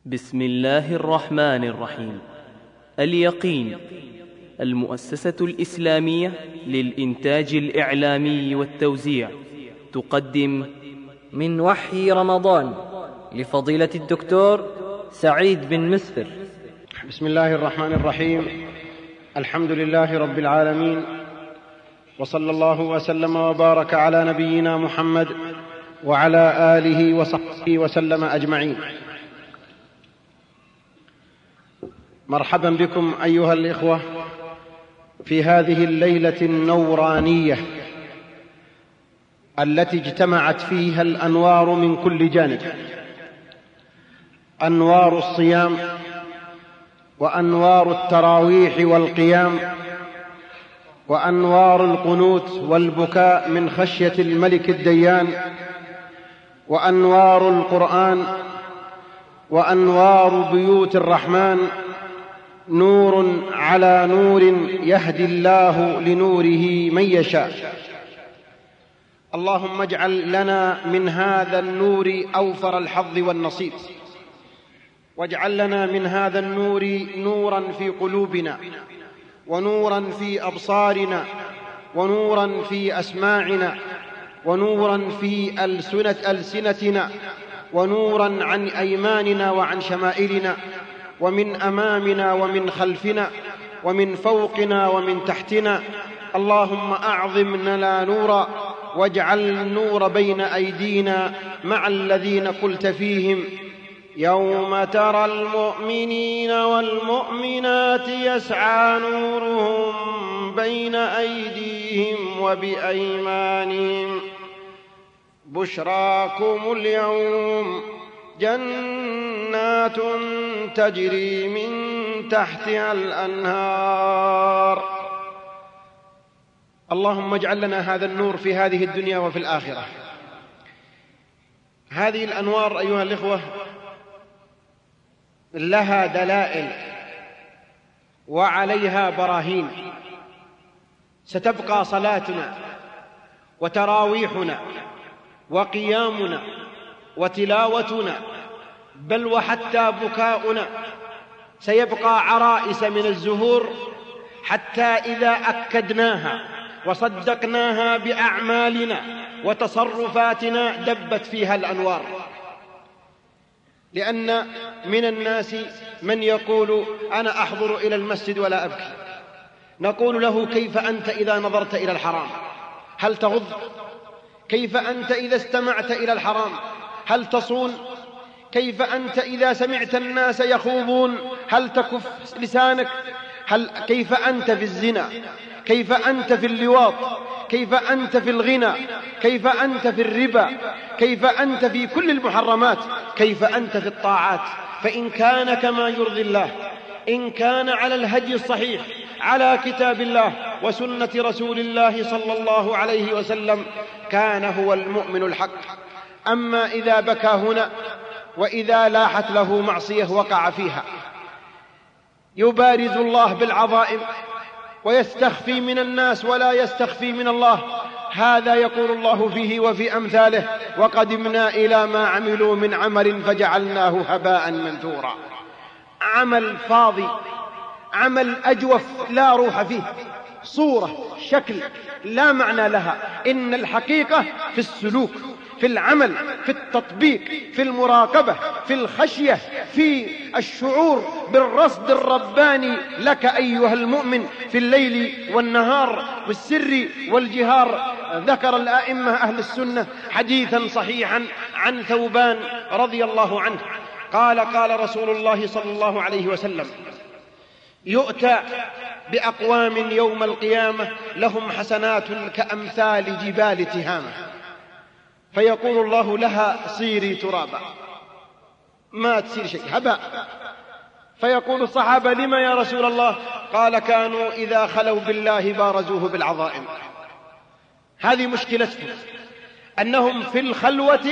بسم الله الرحمن الرحيم. اليقين، المؤسسة الإسلامية للإنتاج الإعلامي والتوزيع تقدم من وحي رمضان لفضيلة الدكتور سعيد بن مسفر. بسم الله الرحمن الرحيم. الحمد لله رب العالمين، وصلى الله وسلم وبارك على نبينا محمد وعلى آله وصحبه وسلم أجمعين. مرحبا بكم أيها الإخوة في هذه الليلة النورانية التي اجتمعت فيها الأنوار من كل جانب، أنوار الصيام وأنوار التراويح والقيام وأنوار القنوت والبكاء من خشية الملك الديان، وأنوار القرآن وأنوار بيوت الرحمن، نور على نور يهدي الله لنوره من يشاء. اللهم اجعل لنا من هذا النور أوفر الحظ والنصيب، واجعل لنا من هذا النور نورا في قلوبنا، ونورا في أبصارنا، ونورا في أسماعنا، ونورا في ألسنتنا، ونورا عن أيماننا وعن شمائلنا، ومن أمامنا ومن خلفنا، ومن فوقنا ومن تحتنا. اللهم أعظم لنا نورا، واجعل النور بين أيدينا مع الذين قلت فيهم: يوم ترى المؤمنين والمؤمنات يسعى نورهم بين أيديهم وبأيمانهم، بشراكم اليوم جنات تجري من تحتها الأنهار. اللهم اجعل لنا هذا النور في هذه الدنيا وفي الآخرة. هذه الأنوار أيها الإخوة لها دلائل وعليها براهين. ستبقى صلاتنا وتراويحنا وقيامنا وتلاوتنا، بل وحتى بكاؤنا سيبقى عرائس من الزهور، حتى إذا أكدناها وصدقناها بأعمالنا وتصرفاتنا دبت فيها الأنوار. لأن من الناس من يقول: أنا أحضر إلى المسجد ولا أبكي. نقول له: كيف أنت إذا نظرت إلى الحرام؟ هل تغض؟ كيف أنت إذا استمعت إلى الحرام؟ هل تصون؟ كيف أنت إذا سمعت الناس يخوضون؟ هل تكف لسانك؟ كيف أنت في الزنا؟ كيف أنت في اللواط؟ كيف أنت في الغنى؟ كيف أنت في الربا؟ كيف أنت في كل المحرمات؟ كيف أنت في الطاعات؟ فإن كان كما يرضي الله، إن كان على الهدي الصحيح، على كتاب الله وسنة رسول الله صلى الله عليه وسلم، كان هو المؤمن الحق. أما إذا بكى هنا وإذا لاحت له معصية وقع فيها، يبارز الله بالعظائم ويستخفي من الناس ولا يستخفي من الله، هذا يقول الله فيه وفي أمثاله: وقدمنا إلى ما عملوا من عمل فجعلناه هباء منثورا. عمل فاضي، عمل أجوف لا روح فيه، صورة شكل لا معنى لها. إن الحقيقة في السلوك، في العمل، في التطبيق، في المراقبة، في الخشية، في الشعور بالرصد الرباني لك أيها المؤمن في الليل والنهار والسر والجهار. ذكر الآئمة أهل السنة حديثا صحيحا عن ثوبان رضي الله عنه قال: قال رسول الله صلى الله عليه وسلم: يؤتى بأقوام يوم القيامة لهم حسنات كأمثال جبال تهامة، فيقول الله لها: صيري ترابا. ما تصير شيء، هباء. فيقول الصحابة: لما يا رسول الله؟ قال: كانوا إذا خلوا بالله بارزوه بالعظائم. هذه مشكلتهم، أنهم في الخلوة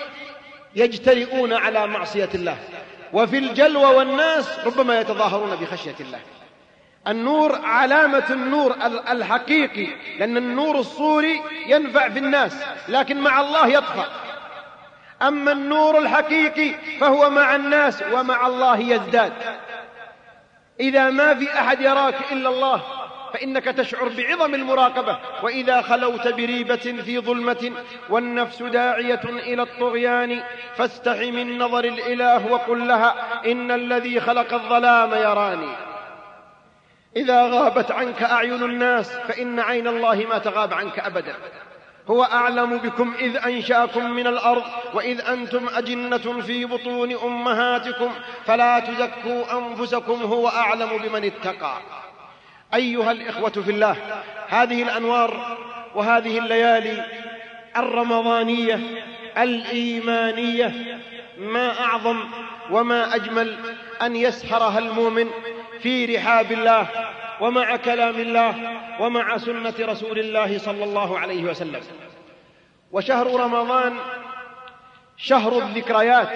يجترئون على معصية الله، وفي الجلوة والناس ربما يتظاهرون بخشية الله. النور علامة النور الحقيقي، لأن النور الصوري ينفع في الناس لكن مع الله يطفأ. أما النور الحقيقي فهو مع الناس ومع الله يزداد. إذا ما في أحد يراك إلا الله فإنك تشعر بعظم المراقبة. وإذا خلوت بريبة في ظلمة والنفس داعية إلى الطغيان فاستحي من نظر الإله وقل لها إن الذي خلق الظلام يراني. إذا غابت عنك أعين الناس فإن عين الله ما تغاب عنك أبدا. هو أعلم بكم إذ أنشأكم من الأرض وإذ أنتم أجنة في بطون أمهاتكم فلا تزكوا أنفسكم هو أعلم بمن اتقى. أيها الإخوة في الله، هذه الأنوار وهذه الليالي الرمضانية الإيمانية ما أعظم وما أجمل أن يسهرها المؤمن في رحاب الله ومع كلام الله ومع سنة رسول الله صلى الله عليه وسلم. وشهر رمضان شهر الذكريات،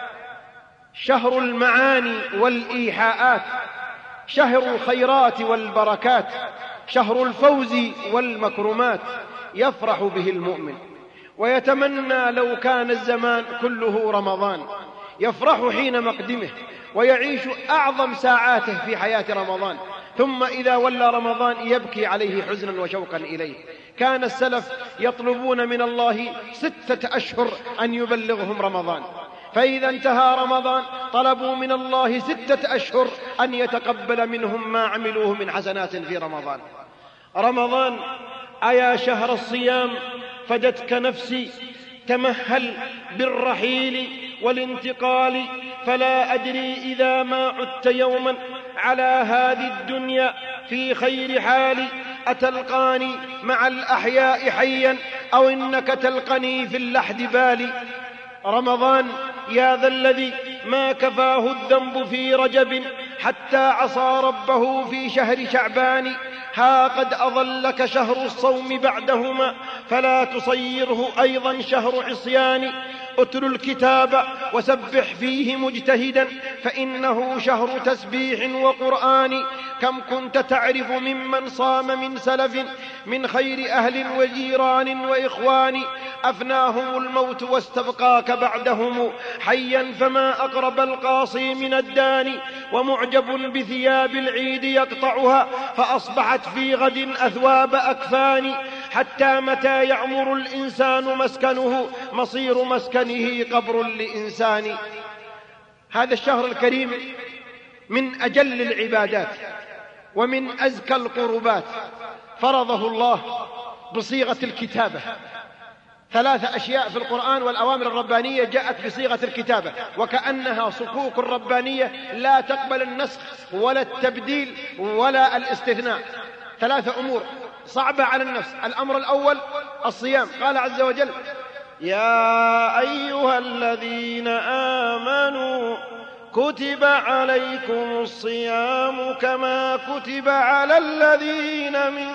شهر المعاني والإيحاءات، شهر الخيرات والبركات، شهر الفوز والمكرمات. يفرح به المؤمن ويتمنى لو كان الزمان كله رمضان. يفرح حين مقدمه ويعيش أعظم ساعاته في حياة رمضان، ثم إذا ولى رمضان يبكي عليه حزنا وشوقا إليه. كان السلف يطلبون من الله 6 أشهر أن يبلغهم رمضان، فإذا انتهى رمضان طلبوا من الله 6 أشهر أن يتقبل منهم ما عملوه من حسنات في رمضان. رمضان أيا شهر الصيام فدتك نفسي، تمهل بالرحيل والانتقال، فلا أدري إذا ما عدت يوما على هذه الدنيا في خير حال أتلقاني مع الأحياء حيا أو إنك تلقني في اللحد بالي. رمضان يا ذا الذي ما كفاه الذنب في رجب حتى عصى ربه في شهر شعبان. ها قد أظلك شهر الصوم بعدهما فلا تصيره أيضا شهر عصيان. اتل الكتاب وسبح فيه مجتهدا فإنه شهر تسبيح وقرآن. كم كنت تعرف ممن صام من سلف من خير أهل وجيران وإخوان، أفناهم الموت واستبقاك بعدهم حيا فما أقرب القاصي من الداني. ومعجب بثياب العيد يقطعها فأصبحت في غد أثواب أكفان. حتى متى يعمر الإنسان مسكنه مصير مسكنه قبر لإنسان. هذا الشهر الكريم من أجل العبادات ومن أزكى القربات، فرضه الله بصيغة الكتابة. 3 أشياء في القرآن والأوامر الربانية جاءت بصيغة الكتابة، وكأنها صكوك ربانية لا تقبل النسخ ولا التبديل ولا الاستثناء. 3 أمور صعبة على النفس. الأمر الأول الصيام. قال عز وجل يا أيها الذين آمنوا كتب عليكم الصيام كما كتب على الذين من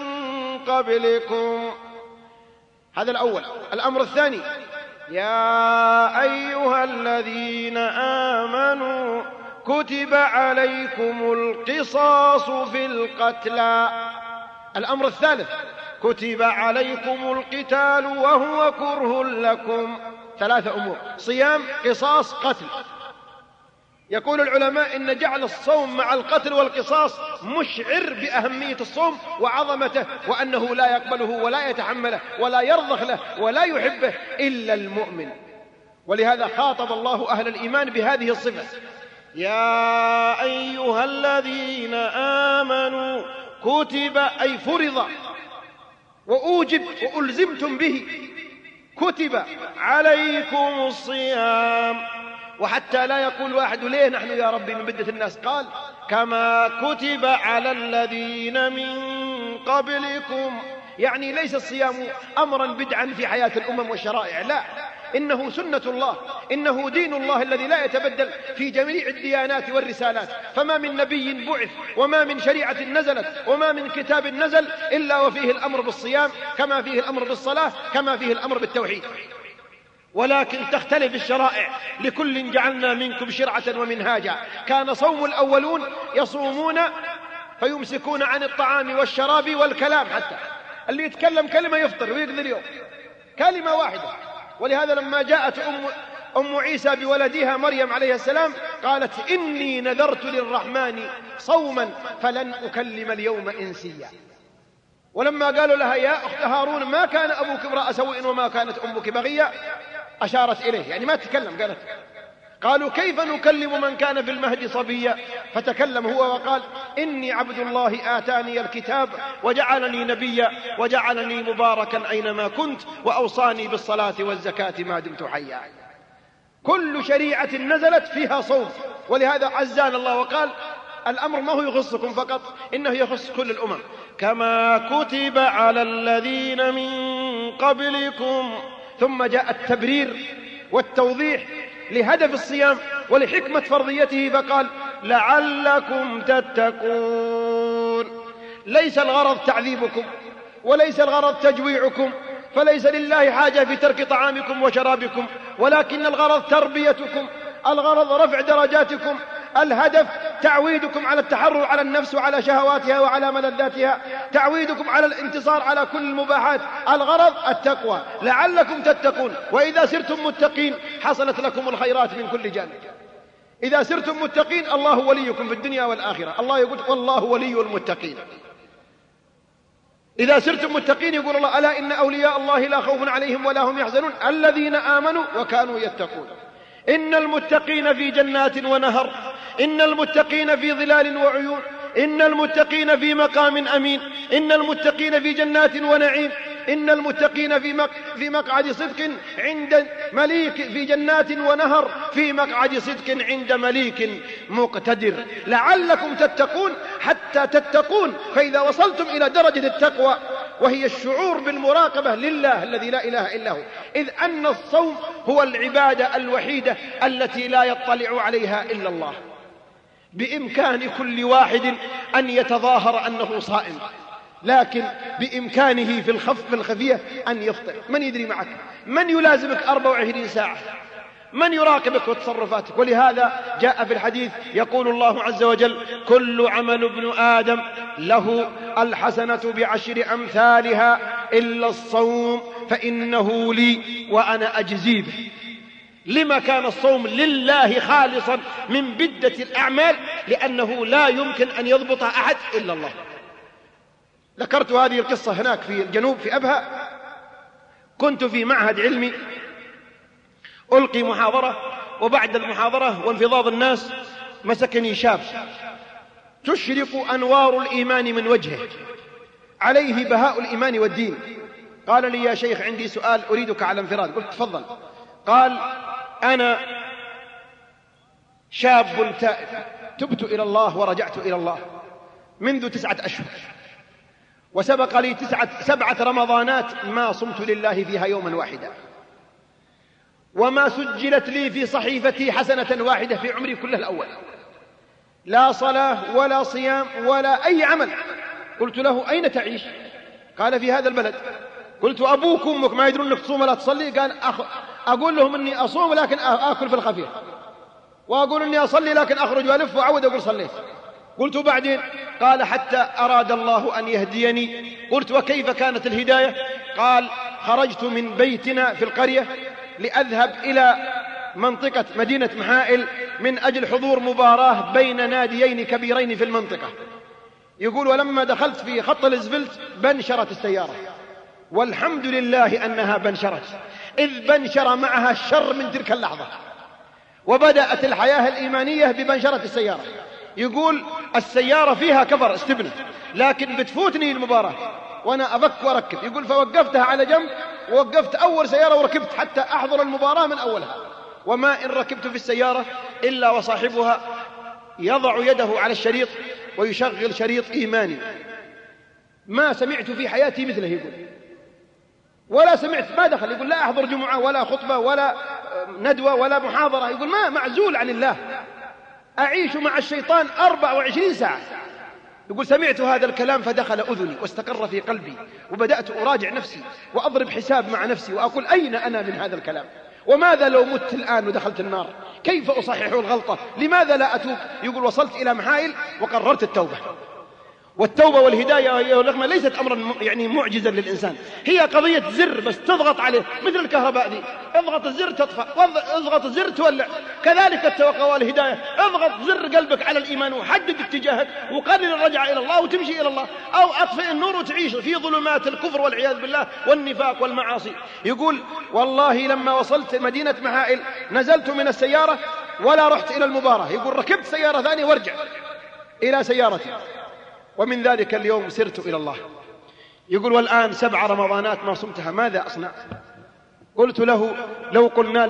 قبلكم. هذا الأول. الأمر الثاني يا أيها الذين آمنوا كتب عليكم القصاص في القتلى. الأمر الثالث كتب عليكم القتال وهو كره لكم. 3 أمور: صيام، قصاص، قتل. يقول العلماء إن جعل الصوم مع القتل والقصاص مشعر بأهمية الصوم وعظمته، وأنه لا يقبله ولا يتحمله ولا يرضخ له ولا يحبه إلا المؤمن. ولهذا خاطب الله أهل الإيمان بهذه الصفة: يا أيها الذين آمنوا كتب، أي فرض وأوجب وألزمتم به، كتب عليكم الصيام. وحتى لا يقول واحد ليه نحن يا ربي من بدة الناس، قال كما كتب على الذين من قبلكم. يعني ليس الصيام أمرا بدعا في حياة الأمم والشرائع، لا، إنه سنة الله، إنه دين الله الذي لا يتبدل في جميع الديانات والرسالات. فما من نبي بعث وما من شريعة نزلت وما من كتاب نزل إلا وفيه الأمر بالصيام، كما فيه الأمر بالصلاة، كما فيه الأمر بالتوحيد. ولكن تختلف الشرائع، لكل جعلنا منكم شرعة ومنهاجا. كان صوم الأولون يصومون فيمسكون عن الطعام والشراب والكلام، حتى اللي يتكلم كلمة يفطر ويقضي اليوم، كلمة واحدة. ولهذا لما جاءت أم عيسى بولدها مريم عليه السلام قالت إني نذرت للرحمن صوما فلن أكلم اليوم إنسيا. ولما قالوا لها يا أخت هارون ما كان أبوك امرأ سوء وما كانت أمك بغيا أشارت إليه، يعني ما تكلم. قالت قالوا كيف نكلم من كان في المهد صبيا؟ فتكلم هو وقال إني عبد الله آتاني الكتاب وجعلني نبيا وجعلني مباركا أينما كنت وأوصاني بالصلاة والزكاة ما دمت حيا. كل شريعة نزلت فيها صوم، ولهذا عزانا الله وقال الأمر ما هو يخصكم فقط، إنه يخص كل الأمم كما كتب على الذين من قبلكم. ثم جاء التبرير والتوضيح لهدف الصيام ولحكمة فرضيته فقال لعلكم تتقون. ليس الغرض تعذيبكم وليس الغرض تجويعكم، فليس لله حاجة في ترك طعامكم وشرابكم، ولكن الغرض تربيتكم، الغرض رفع درجاتكم، الهدف تعويدكم على التحرر على النفس وعلى شهواتها وعلى ملذاتها، تعويدكم على الانتصار على كل المباحات. الغرض التقوى لعلكم تتقون. وإذا سرتم متقين حصلت لكم الخيرات من كل جانب. إذا سرتم متقين الله وليكم في الدنيا والآخرة. الله يقول والله ولي المتقين. إذا سرتم متقين يقول الله ألا إن أولياء الله لا خوف عليهم ولا هم يحزنون الذين آمنوا وكانوا يتقون. إن المتقين في جنات ونهر، إن المتقين في ظلال وعيون، إن المتقين في مقام أمين، إن المتقين في جنات ونعيم، إن المتقين في مقعد صدق عند مليك، في جنات ونهر في مقعد صدق عند مليك مقتدر. لعلكم تتقون حتى تتقون. فإذا وصلتم إلى درجة التقوى وهي الشعور بالمراقبة لله الذي لا إله إلا هو، إذ أن الصوم هو العبادة الوحيدة التي لا يطلع عليها إلا الله، بإمكان كل واحد أن يتظاهر أنه صائم، لكن بإمكانه في الخفية أن يفطر. من يدري معك؟ من يلازمك 24 ساعة؟ من يراقبك وتصرفاتك؟ ولهذا جاء في الحديث يقول الله عز وجل كل عمل ابن آدم له الحسنة ب10 أمثالها إلا الصوم فإنه لي وأنا أجزي به. لما كان الصوم لله خالصا من بدة الأعمال؟ لأنه لا يمكن أن يضبطها أحد إلا الله. ذكرت هذه القصة هناك في الجنوب في أبها. كنت في معهد علمي ألقي محاضرة، وبعد المحاضرة وانفضاض الناس مسكني شاب تشرق أنوار الإيمان من وجهه، عليه بهاء الإيمان والدين. قال لي يا شيخ عندي سؤال أريدك على انفراد. قلت تفضل. قال أنا شاب تائب تبت إلى الله ورجعت إلى الله منذ 9 أشهر، وسبق لي 7 رمضانات ما صمت لله فيها يوما واحدا، وما سجلت لي في صحيفتي حسنة واحدة في عمري كله الأول، لا صلاة ولا صيام ولا أي عمل. قلت له أين تعيش؟ قال في هذا البلد. قلت أبوك وأمك ما يدرون أنك تصوم ولا تصلي؟ قال أقول لهم أني أصوم لكن آكل في الخفية، وأقول أني أصلي لكن أخرج وألف وأعود أقول صليت. قلت بعدين؟ قال حتى أراد الله أن يهديني. قلت وكيف كانت الهداية؟ قال خرجت من بيتنا في القرية لأذهب إلى منطقة مدينة محائل من أجل حضور مباراة بين ناديين كبيرين في المنطقة. يقول ولما دخلت في خط الإسفلت بنشرت السيارة، والحمد لله أنها بنشرت، إذ بنشر معها الشر من تلك اللحظة، وبدأت الحياة الإيمانية ببنشرة السيارة. يقول السيارة فيها كفر استبنة، لكن بتفوتني المباراة وأنا أفك وأركب. يقول فوقفتها على جنب ووقفت أول سيارة وركبت حتى أحضر المباراة من أولها، وما إن ركبت في السيارة إلا وصاحبها يضع يده على الشريط ويشغل شريط إيماني. ما سمعت في حياتي مثله. يقول ولا سمعت، ما دخل. يقول لا أحضر جمعة ولا خطبة ولا ندوة ولا محاضرة. يقول ما معزول عن الله، أعيش مع الشيطان 24 ساعة. يقول سمعت هذا الكلام فدخل أذني واستقر في قلبي، وبدأت أراجع نفسي وأضرب حساب مع نفسي وأقول أين أنا من هذا الكلام؟ وماذا لو مت الآن ودخلت النار؟ كيف أصحح الغلطة؟ لماذا لا أتوب؟ يقول وصلت إلى محائل وقررت التوبة، والتوبة والهداية أيها الأخوة ليست أمرا يعني معجزا للإنسان، هي قضية زر بس تضغط عليه مثل الكهرباء دي، اضغط الزر تطفأ، اضغط الزر تولع. كذلك التوقع والهداية، اضغط زر قلبك على الإيمان وحدد اتجاهك وقرر الرجعة إلى الله وتمشي إلى الله، أو أطفئ النور وتعيش في ظلمات الكفر والعياذ بالله والنفاق والمعاصي. يقول والله لما وصلت مدينة محائل نزلت من السيارة ولا رحت إلى المباراة، يقول ركبت سيارة ثانية وارجع إلى سيارتي، ومن ذلك اليوم سرت إلى الله. يقول والآن 7 رمضانات ما صمتها، ماذا أصنع؟ قلت له لو قلنا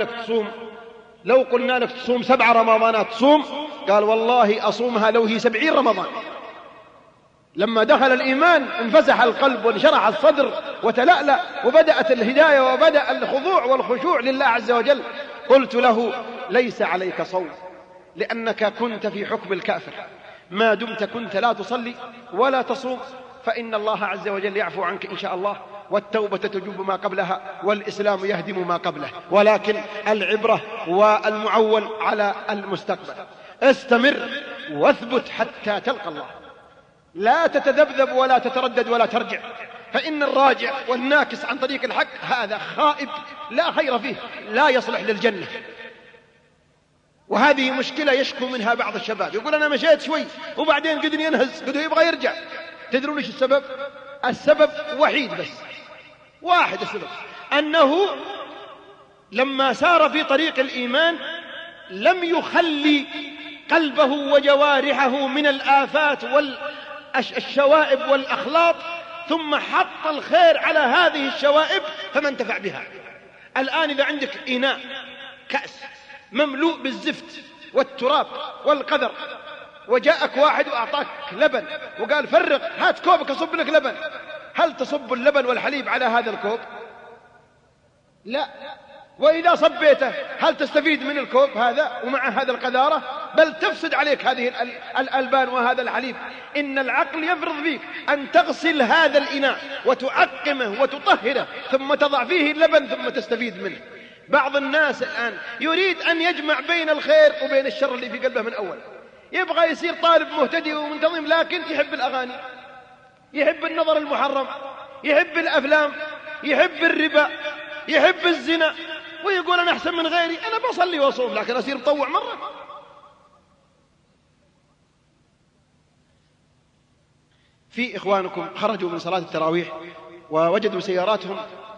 لك تصوم 7 رمضانات تصوم؟ قال والله أصومها لو هي 70 رمضان. لما دخل الإيمان انفسح القلب وانشرح الصدر وتلألأ وبدأت الهداية وبدأ الخضوع والخشوع لله عز وجل. قلت له ليس عليك صوم، لأنك كنت في حكم الكافر، ما دمت كنت لا تصلي ولا تصوم، فإن الله عز وجل يعفو عنك إن شاء الله، والتوبة تجب ما قبلها، والإسلام يهدم ما قبله، ولكن العبرة والمعول على المستقبل. استمر واثبت حتى تلقى الله، لا تتذبذب ولا تتردد ولا ترجع، فإن الراجع والناكس عن طريق الحق هذا خائب لا خير فيه، لا يصلح للجنة. وهذه مشكلة يشكو منها بعض الشباب، يقول أنا مشيت شوي وبعدين قدني ينهز، قدني يبغى يرجع. تدرون إيش السبب؟ السبب وحيد بس واحد، السبب أنه لما سار في طريق الإيمان لم يخلي قلبه وجوارحه من الآفات والشوائب والأخلاط، ثم حط الخير على هذه الشوائب فما انتفع بها. الآن إذا عندك إناء كأس مملوء بالزفت والتراب والقذر، وجاءك واحد وأعطاك لبن وقال فرق هات كوبك أصب لك لبن، هل تصب اللبن والحليب على هذا الكوب؟ لا. وإذا صبيته هل تستفيد من الكوب هذا ومع هذا القذارة؟ بل تفسد عليك هذه الألبان وهذا الحليب. إن العقل يفرض فيك أن تغسل هذا الإناء وتعقمه وتطهره ثم تضع فيه اللبن ثم تستفيد منه. بعض الناس الآن يريد أن يجمع بين الخير وبين الشر اللي في قلبه من أول، يبغى يصير طالب مهتدي ومنتظم، لكن يحب الأغاني، يحب النظر المحرم، يحب الأفلام، يحب الربا، يحب الزنا، ويقول أنا أحسن من غيري، أنا بصلي وأصوم لكن أصير مطوع مرة. في إخوانكم خرجوا من صلاة التراويح ووجدوا سياراتهم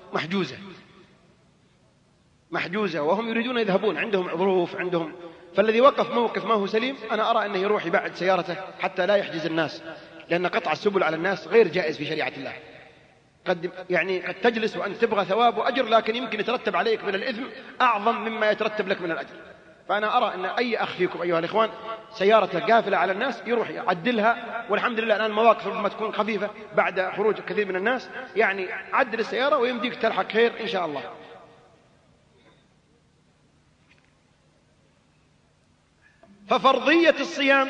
محجوزة وهم يريدون يذهبون، عندهم ظروف عندهم، فالذي وقف موقف ما هو سليم أنا أرى أنه يروح يبعد سيارته حتى لا يحجز الناس، لأن قطع السبل على الناس غير جائز في شريعة الله. قد تجلس وأن تبغى ثواب وأجر، لكن يمكن يترتب عليك من الإثم أعظم مما يترتب لك من الأجر. فأنا أرى أن أي أخ فيكم أيها الإخوان سيارته قافلة على الناس يروح يعدلها، والحمد لله الآن المواقف ربما تكون خفيفة بعد خروج كثير من الناس، يعني عدل السيارة ويمديك تلحق خير إن شاء الله. ففرضية الصيام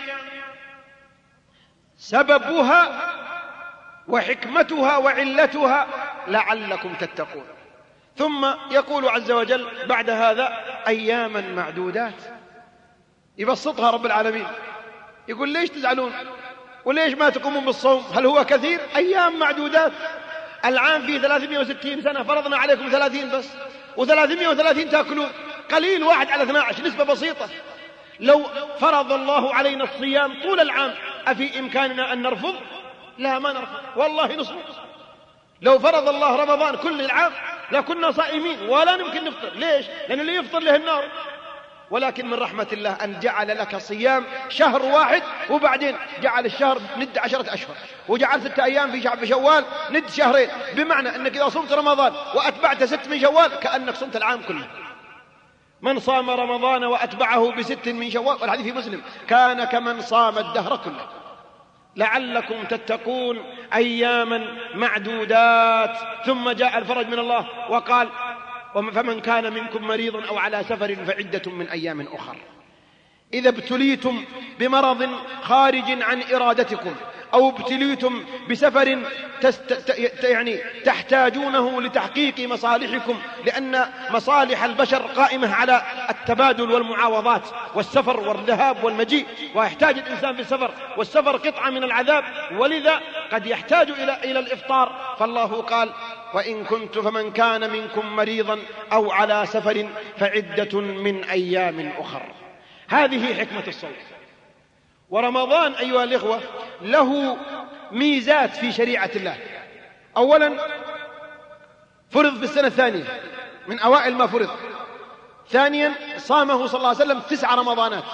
سببها وحكمتها وعلتها لعلكم تتقون. ثم يقول عز وجل بعد هذا أياما معدودات، يبسطها رب العالمين، يقول ليش تزعلون وليش ما تقومون بالصوم؟ هل هو كثير؟ أيام معدودات. العام فيه 360 سنة، فرضنا عليكم 30 بس، و330 تأكلون، قليل 1 على 12، نسبة بسيطة. لو فرض الله علينا الصيام طول العام أفي إمكاننا أن نرفض؟ لا، ما نرفض، والله نصوم. لو فرض الله رمضان كل العام لكنا صائمين ولا نمكن نفطر. ليش؟ لأن اللي يفطر له النار. ولكن من رحمة الله أن جعل لك صيام شهر واحد، وبعدين جعل الشهر ند 10 أشهر، وجعل 6 أيام في شوال ند شهرين، بمعنى أنك إذا صمت رمضان وأتبعت 6 من شوال كأنك صمت العام كله. من صام رمضان وأتبعه ب6 من شوال، والحديث في مسلم، كان كمن صام الدهر كله. لعلكم تتقون أياما معدودات. ثم جاء الفرج من الله وقال فمن كان منكم مريضا أو على سفر فعدة من أيام أخر. إذا ابتليتم بمرض خارج عن إرادتكم أو ابتليتم بسفر يعني تحتاجونه لتحقيق مصالحكم، لأن مصالح البشر قائمة على التبادل والمعاوضات والسفر والذهاب والمجيء، ويحتاج الإنسان في السفر، والسفر قطعة من العذاب، ولذا قد يحتاج إلى الإفطار. فالله قال: وإن كنت فمن كان منكم مريضا أو على سفر فعدة من أيام أخر. هذه حكمة الصوم. ورمضان أيها الإخوة له ميزات في شريعة الله. أولا فرض في السنة الثانية من أوائل ما فرض. ثانيا صامه صلى الله عليه وسلم 9 رمضانات.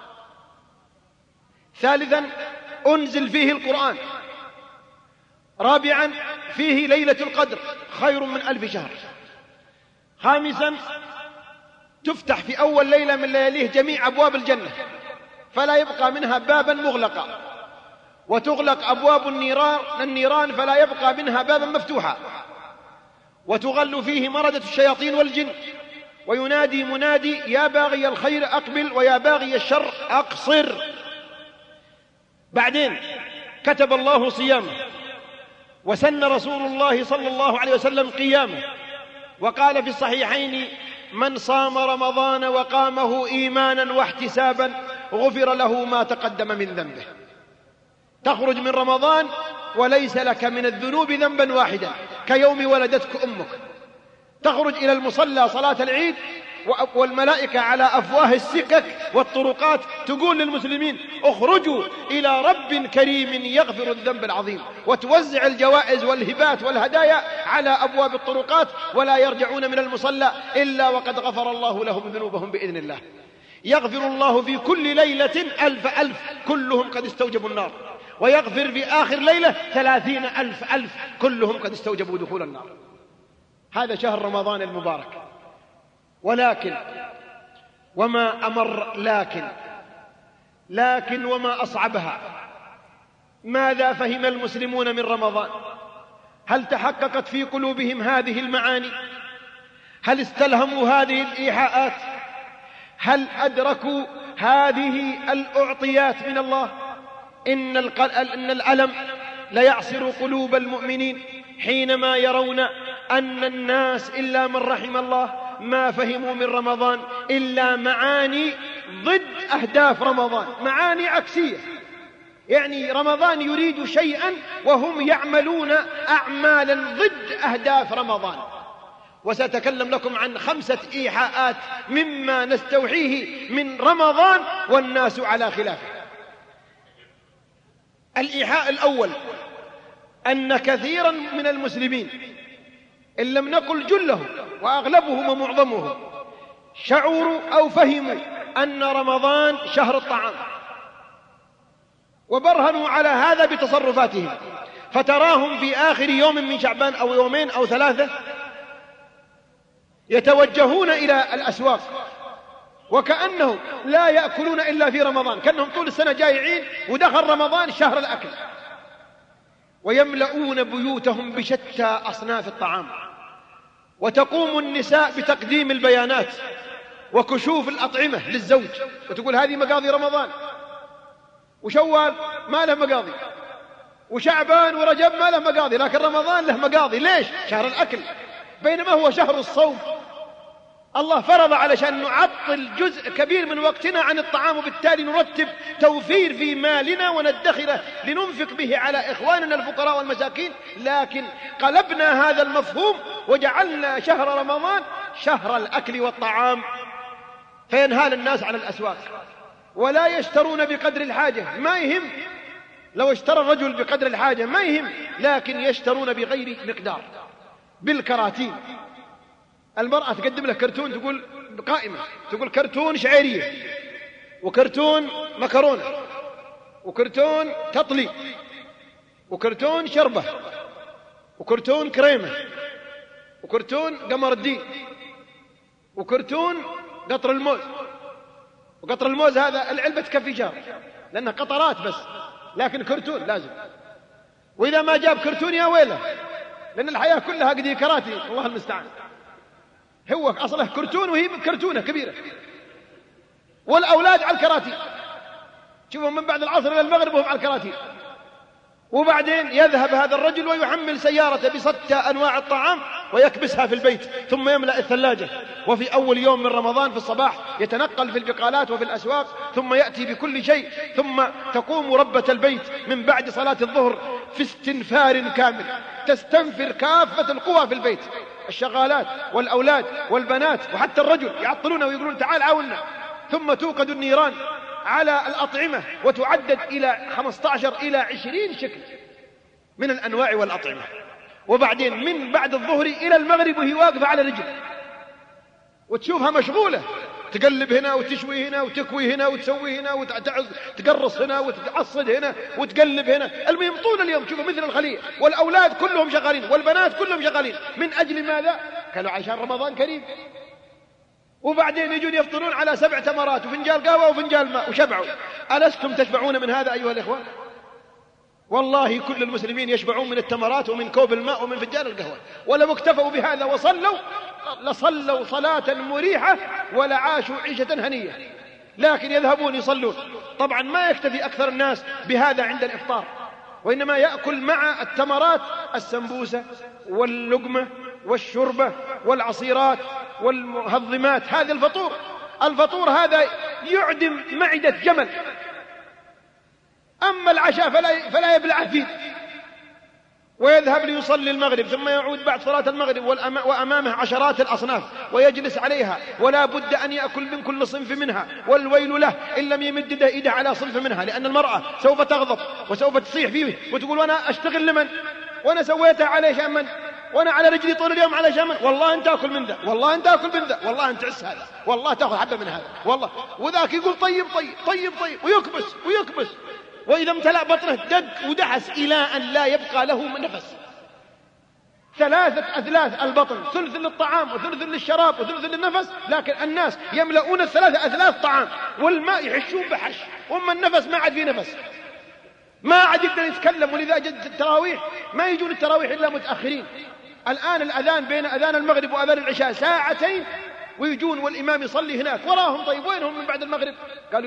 ثالثا أنزل فيه القرآن. رابعا فيه ليلة القدر خير من 1000 شهر. خامسا تفتح في أول ليلة من لياليه جميع أبواب الجنة فلا يبقى منها بابا مغلقا، وتغلق أبواب النيران فلا يبقى منها بابا مفتوحا، وتغل فيه مردة الشياطين والجن، وينادي منادي: يا باغي الخير أقبل ويا باغي الشر أقصر. بعدين كتب الله صيامه، وسن رسول الله صلى الله عليه وسلم قيامه، وقال في الصحيحين: من صام رمضان وقامه إيمانا واحتسابا غفر له ما تقدم من ذنبه. تخرج من رمضان وليس لك من الذنوب ذنبا واحدا كيوم ولدتك أمك. تخرج إلى المصلى صلاة العيد والملائكة على أفواه السكك والطرقات تقول للمسلمين: اخرجوا إلى رب كريم يغفر الذنب العظيم، وتوزع الجوائز والهبات والهدايا على أبواب الطرقات، ولا يرجعون من المصلى إلا وقد غفر الله لهم ذنوبهم بإذن الله. يغفر الله في كل ليلة 1000 كلهم قد استوجبوا النار، ويغفر في آخر ليلة 30,000 كلهم قد استوجبوا دخول النار. هذا شهر رمضان المبارك. ولكن وما أمر لكن وما أصعبها. ماذا فهم المسلمون من رمضان؟ هل تحققت في قلوبهم هذه المعاني؟ هل استلهموا هذه الإيحاءات؟ هل أدركوا هذه الأعطيات من الله؟ إن الألم ليعصر قلوب المؤمنين حينما يرون أن الناس إلا من رحم الله ما فهموا من رمضان إلا معاني ضد أهداف رمضان، معاني عكسية. يعني رمضان يريد شيئا وهم يعملون أعمالا ضد أهداف رمضان. وسأتكلم لكم عن 5 إيحاءات مما نستوحيه من رمضان والناس على خلافه. الإيحاء الأول: أن كثيرا من المسلمين إن لم نقل جلهم وأغلبهم ومعظمهم شعروا أو فهموا أن رمضان شهر الطعام، وبرهنوا على هذا بتصرفاتهم. فتراهم في آخر يوم من شعبان أو يومين أو 3 يتوجهون إلى الأسواق وكأنهم لا يأكلون إلا في رمضان، كأنهم طول السنة جايعين ودخل رمضان شهر الأكل. ويملؤون بيوتهم بشتى أصناف الطعام، وتقوم النساء بتقديم البيانات وكشوف الأطعمة للزوج، وتقول هذه مقاضي رمضان، وشوال ما له مقاضي، وشعبان ورجب ما له مقاضي، لكن رمضان له مقاضي. ليش؟ شهر الأكل، بينما هو شهر الصوم. الله فرض علشان نعطل جزء كبير من وقتنا عن الطعام، وبالتالي نرتب توفير في مالنا وندخره لننفق به على إخواننا الفقراء والمساكين، لكن قلبنا هذا المفهوم وجعلنا شهر رمضان شهر الأكل والطعام، فينهال الناس على الأسواق ولا يشترون بقدر الحاجة. ما يهم لو اشترى الرجل بقدر الحاجة، ما يهم، لكن يشترون بغير مقدار، بالكراتين. المرأة تقدم له كرتون، تقول قائمة، تقول كرتون شعيرية، وكرتون مكرونة، وكرتون تطلي، وكرتون شربة، وكرتون كريمة، وكرتون قمر الدين، وكرتون قطر الموز. وقطر الموز هذا العلبة تكفي شهر لأنها قطرات بس، لكن كرتون لازم. وإذا ما جاب كرتون يا ويله، لأن الحياة كلها قد كراتي، الله المستعان. هو أصله كرتون وهي كرتونة كبيرة، والأولاد على الكراتين. شوفوا من بعد العصر إلى المغرب وهم على الكراتين. وبعدين يذهب هذا الرجل ويحمل سيارته بشتى أنواع الطعام ويكبسها في البيت، ثم يملأ الثلاجة. وفي أول يوم من رمضان في الصباح يتنقل في البقالات وفي الأسواق، ثم يأتي بكل شيء، ثم تقوم ربة البيت من بعد صلاة الظهر في استنفار كامل، تستنفر كافة القوى في البيت، الشغالات والأولاد والبنات وحتى الرجل يعطلونه ويقولون تعال عاونا. ثم توقد النيران على الأطعمة وتعدد إلى 15 إلى 20 شكل من الأنواع والأطعمة. وبعدين من بعد الظهر إلى المغرب وهي واقفة على رجل، وتشوفها مشغولة، تقلب هنا وتشوي هنا وتكوي هنا وتسوي هنا وتقرص هنا وتعصد هنا وتقلب هنا. المهم طول اليوم تشوفها مثل الخلية، والأولاد كلهم شغالين والبنات كلهم شغالين. من أجل ماذا؟ قالوا عشان رمضان كريم. وبعدين يجون يفطرون على 7 تمرات وفنجال قهوة وفنجال ماء وشبعوا. ألستم تشبعون من هذا أيها الإخوان؟ والله كل المسلمين يشبعون من التمرات ومن كوب الماء ومن فنجان القهوة، ولو اكتفوا بهذا وصلوا لصلوا صلاة مريحة ولعاشوا عيشة هنية. لكن يذهبون يصلون. طبعا ما يكتفي أكثر الناس بهذا عند الإفطار، وإنما يأكل مع التمرات السمبوسة واللقمة والشربة والعصيرات والمهضمات. هذا الفطور هذا يعدم معدة جمل. أما العشاء فلا يبلع فيه. ويذهب ليصلي المغرب، ثم يعود بعد صلاة المغرب وأمامه عشرات الأصناف ويجلس عليها، ولا بد أن يأكل من كل صنف منها، والويل له إن لم يمد إيده على صنف منها، لأن المرأة سوف تغضب وسوف تصيح فيه وتقول وأنا أشتغل لمن؟ وأنا سويتها على من؟ وأنا على رجلي طول اليوم على شمن؟ والله أنت تأكل من ذا، والله أنت تأكل من ذا، والله أنت تعس هذا، والله تأخذ حبة من هذا، والله. وذاك يقول طيب طيب طيب طيب ويكبس وإذا امتلأ بطنه دق ودحس إلى أن لا يبقى له من نفس. 3 أثلاث البطن، ثلث للطعام وثلث للشراب وثلث للنفس. لكن الناس يملؤون 3 أثلاث طعام والماء يحشون بحش، وأما النفس ما عاد فيه نفس، ما عاد يقدر يتكلم. ولذا جد التراويح ما يجون التراويح إلا متأخرين. الآن الأذان بين أذان المغرب وأذان العشاء 2 ساعة، ويجون والإمام يصلي هناك وراهم. طيب وينهم من بعد المغرب؟ قالوا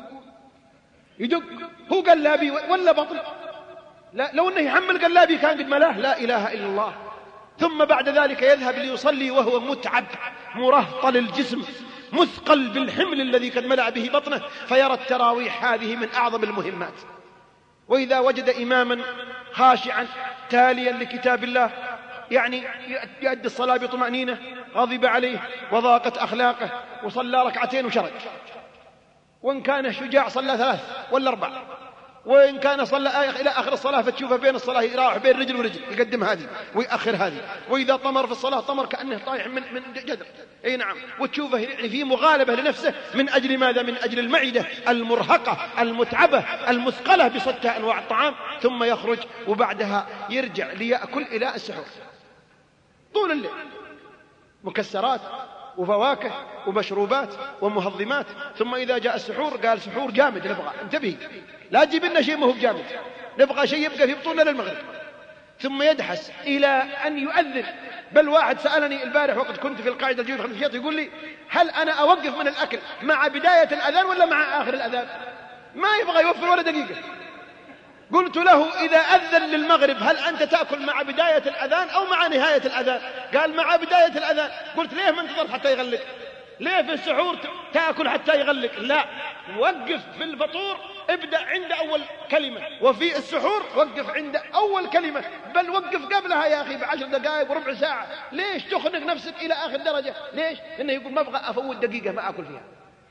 يدق. هو قلابي ولا بطل؟ لا، لو انه يحمل قلابي كان قد ملاه. لا إله إلا الله. ثم بعد ذلك يذهب ليصلي وهو متعب مرهطل الجسم مثقل بالحمل الذي قد ملأ به بطنه، فيرى التراويح هذه من أعظم المهمات. وإذا وجد إماما خاشعا تاليا لكتاب الله، يعني يؤدي الصلاة بطمأنينة، غضب عليه وضاقت أخلاقه وصلى 2 ركعتين وشرج. وإن كان شجاع صلى 3 ولا 4، وإن كان صلى إلى آخر الصلاة فتشوفه بين الصلاة يراوح بين رجل ورجل، يقدم هذه ويأخر هذه. وإذا طمر في الصلاة طمر كأنه طايح من جدر. أي نعم. وتشوفه يعني في مغالبة لنفسه من أجل ماذا؟ من أجل المعدة المرهقة المتعبة المثقلة بشتى أنواع الطعام. ثم يخرج وبعدها يرجع ليأكل إلى السحور طول الليل، مكسرات وفواكه ومشروبات ومهضمات. ثم إذا جاء السحور قال سحور جامد نبغى، انتبهي لا تجيب لنا شيء ما هو بجامد، نبغى شيء يبقى في بطولنا للمغرب. ثم يدحس إلى أن يؤذن. بل واحد سألني البارح وقت كنت في القاعدة الجيد الخمسيات يقول لي هل أنا أوقف من الأكل مع بداية الأذان ولا مع آخر الأذان؟ ما يبغى يوفر ولا دقيقة. قلت له إذا أذن للمغرب هل أنت تأكل مع بداية الأذان أو مع نهاية الأذان؟ قال مع بداية الأذان. قلت ليه ما انتظر حتى يغلق؟ ليه في السحور تأكل حتى يغلق؟ لا، وقف في الفطور، ابدأ عند أول كلمة، وفي السحور وقف عند أول كلمة، بل وقف قبلها يا أخي ب10 دقائق وربع ساعة. ليش تخنق نفسك إلى آخر درجة؟ ليش؟ إنه يقول ما أبغى أفوت دقيقة ما أكل فيها.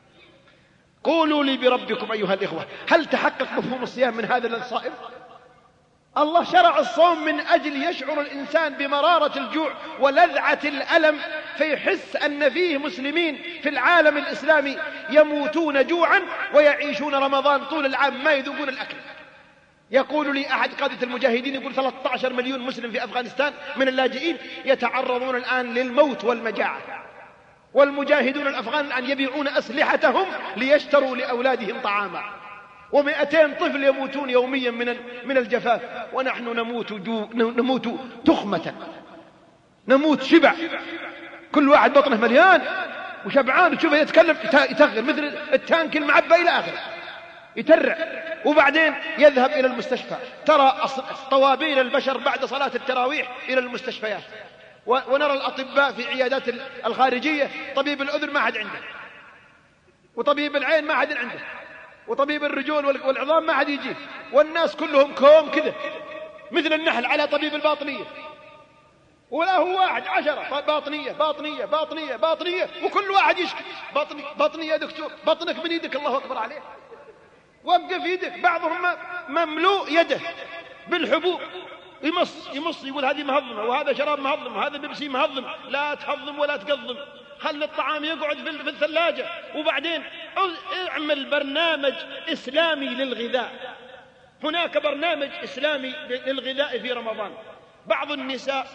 قولوا لي بربكم أيها الإخوة، هل تحقق مفهوم الصيام من هذا الصائم؟ الله شرع الصوم من أجل يشعر الإنسان بمرارة الجوع ولذعة الألم، فيحس أن فيه مسلمين في العالم الإسلامي يموتون جوعا ويعيشون رمضان طول العام ما يذوقون الأكل. يقول لي أحد قادة المجاهدين، يقول 13 مليون مسلم في أفغانستان من اللاجئين يتعرضون الآن للموت والمجاعة، والمجاهدون الأفغان الآن يبيعون أسلحتهم ليشتروا لأولادهم طعاما، و200 طفل يموتون يوميا من الجفاف، ونحن نموت تخمة، نموت شبع، كل واحد بطنه مليان وشبعان، وتشوفه يتكلم يتغير مثل التانك المعبى إلى آخره. يترع، وبعدين يذهب إلى المستشفى. ترى طوابير البشر بعد صلاة التراويح إلى المستشفيات، ونرى الأطباء في عيادات الخارجية، طبيب الأذن ما حد عنده، وطبيب العين ما حد عنده، وطبيب الرجول والعظام ما حد يجيه، والناس كلهم كوم كذا مثل النحل على طبيب الباطنية، ولا هو واحد 10 باطنية باطنية باطنية باطنية، وكل واحد يشكي باطنية يا دكتور، بطنك من يدك، الله أكبر عليه، وابقى في يدك. بعضهم مملوء يده بالحبوب، يمص يقول هذه مهضمة، وهذا شراب مهضم، وهذا بيبسي مهضم. لا تهضم ولا تقضم، خلي الطعام يقعد في الثلاجة، وبعدين اعمل برنامج إسلامي للغذاء. هناك برنامج إسلامي للغذاء في رمضان. بعض النساء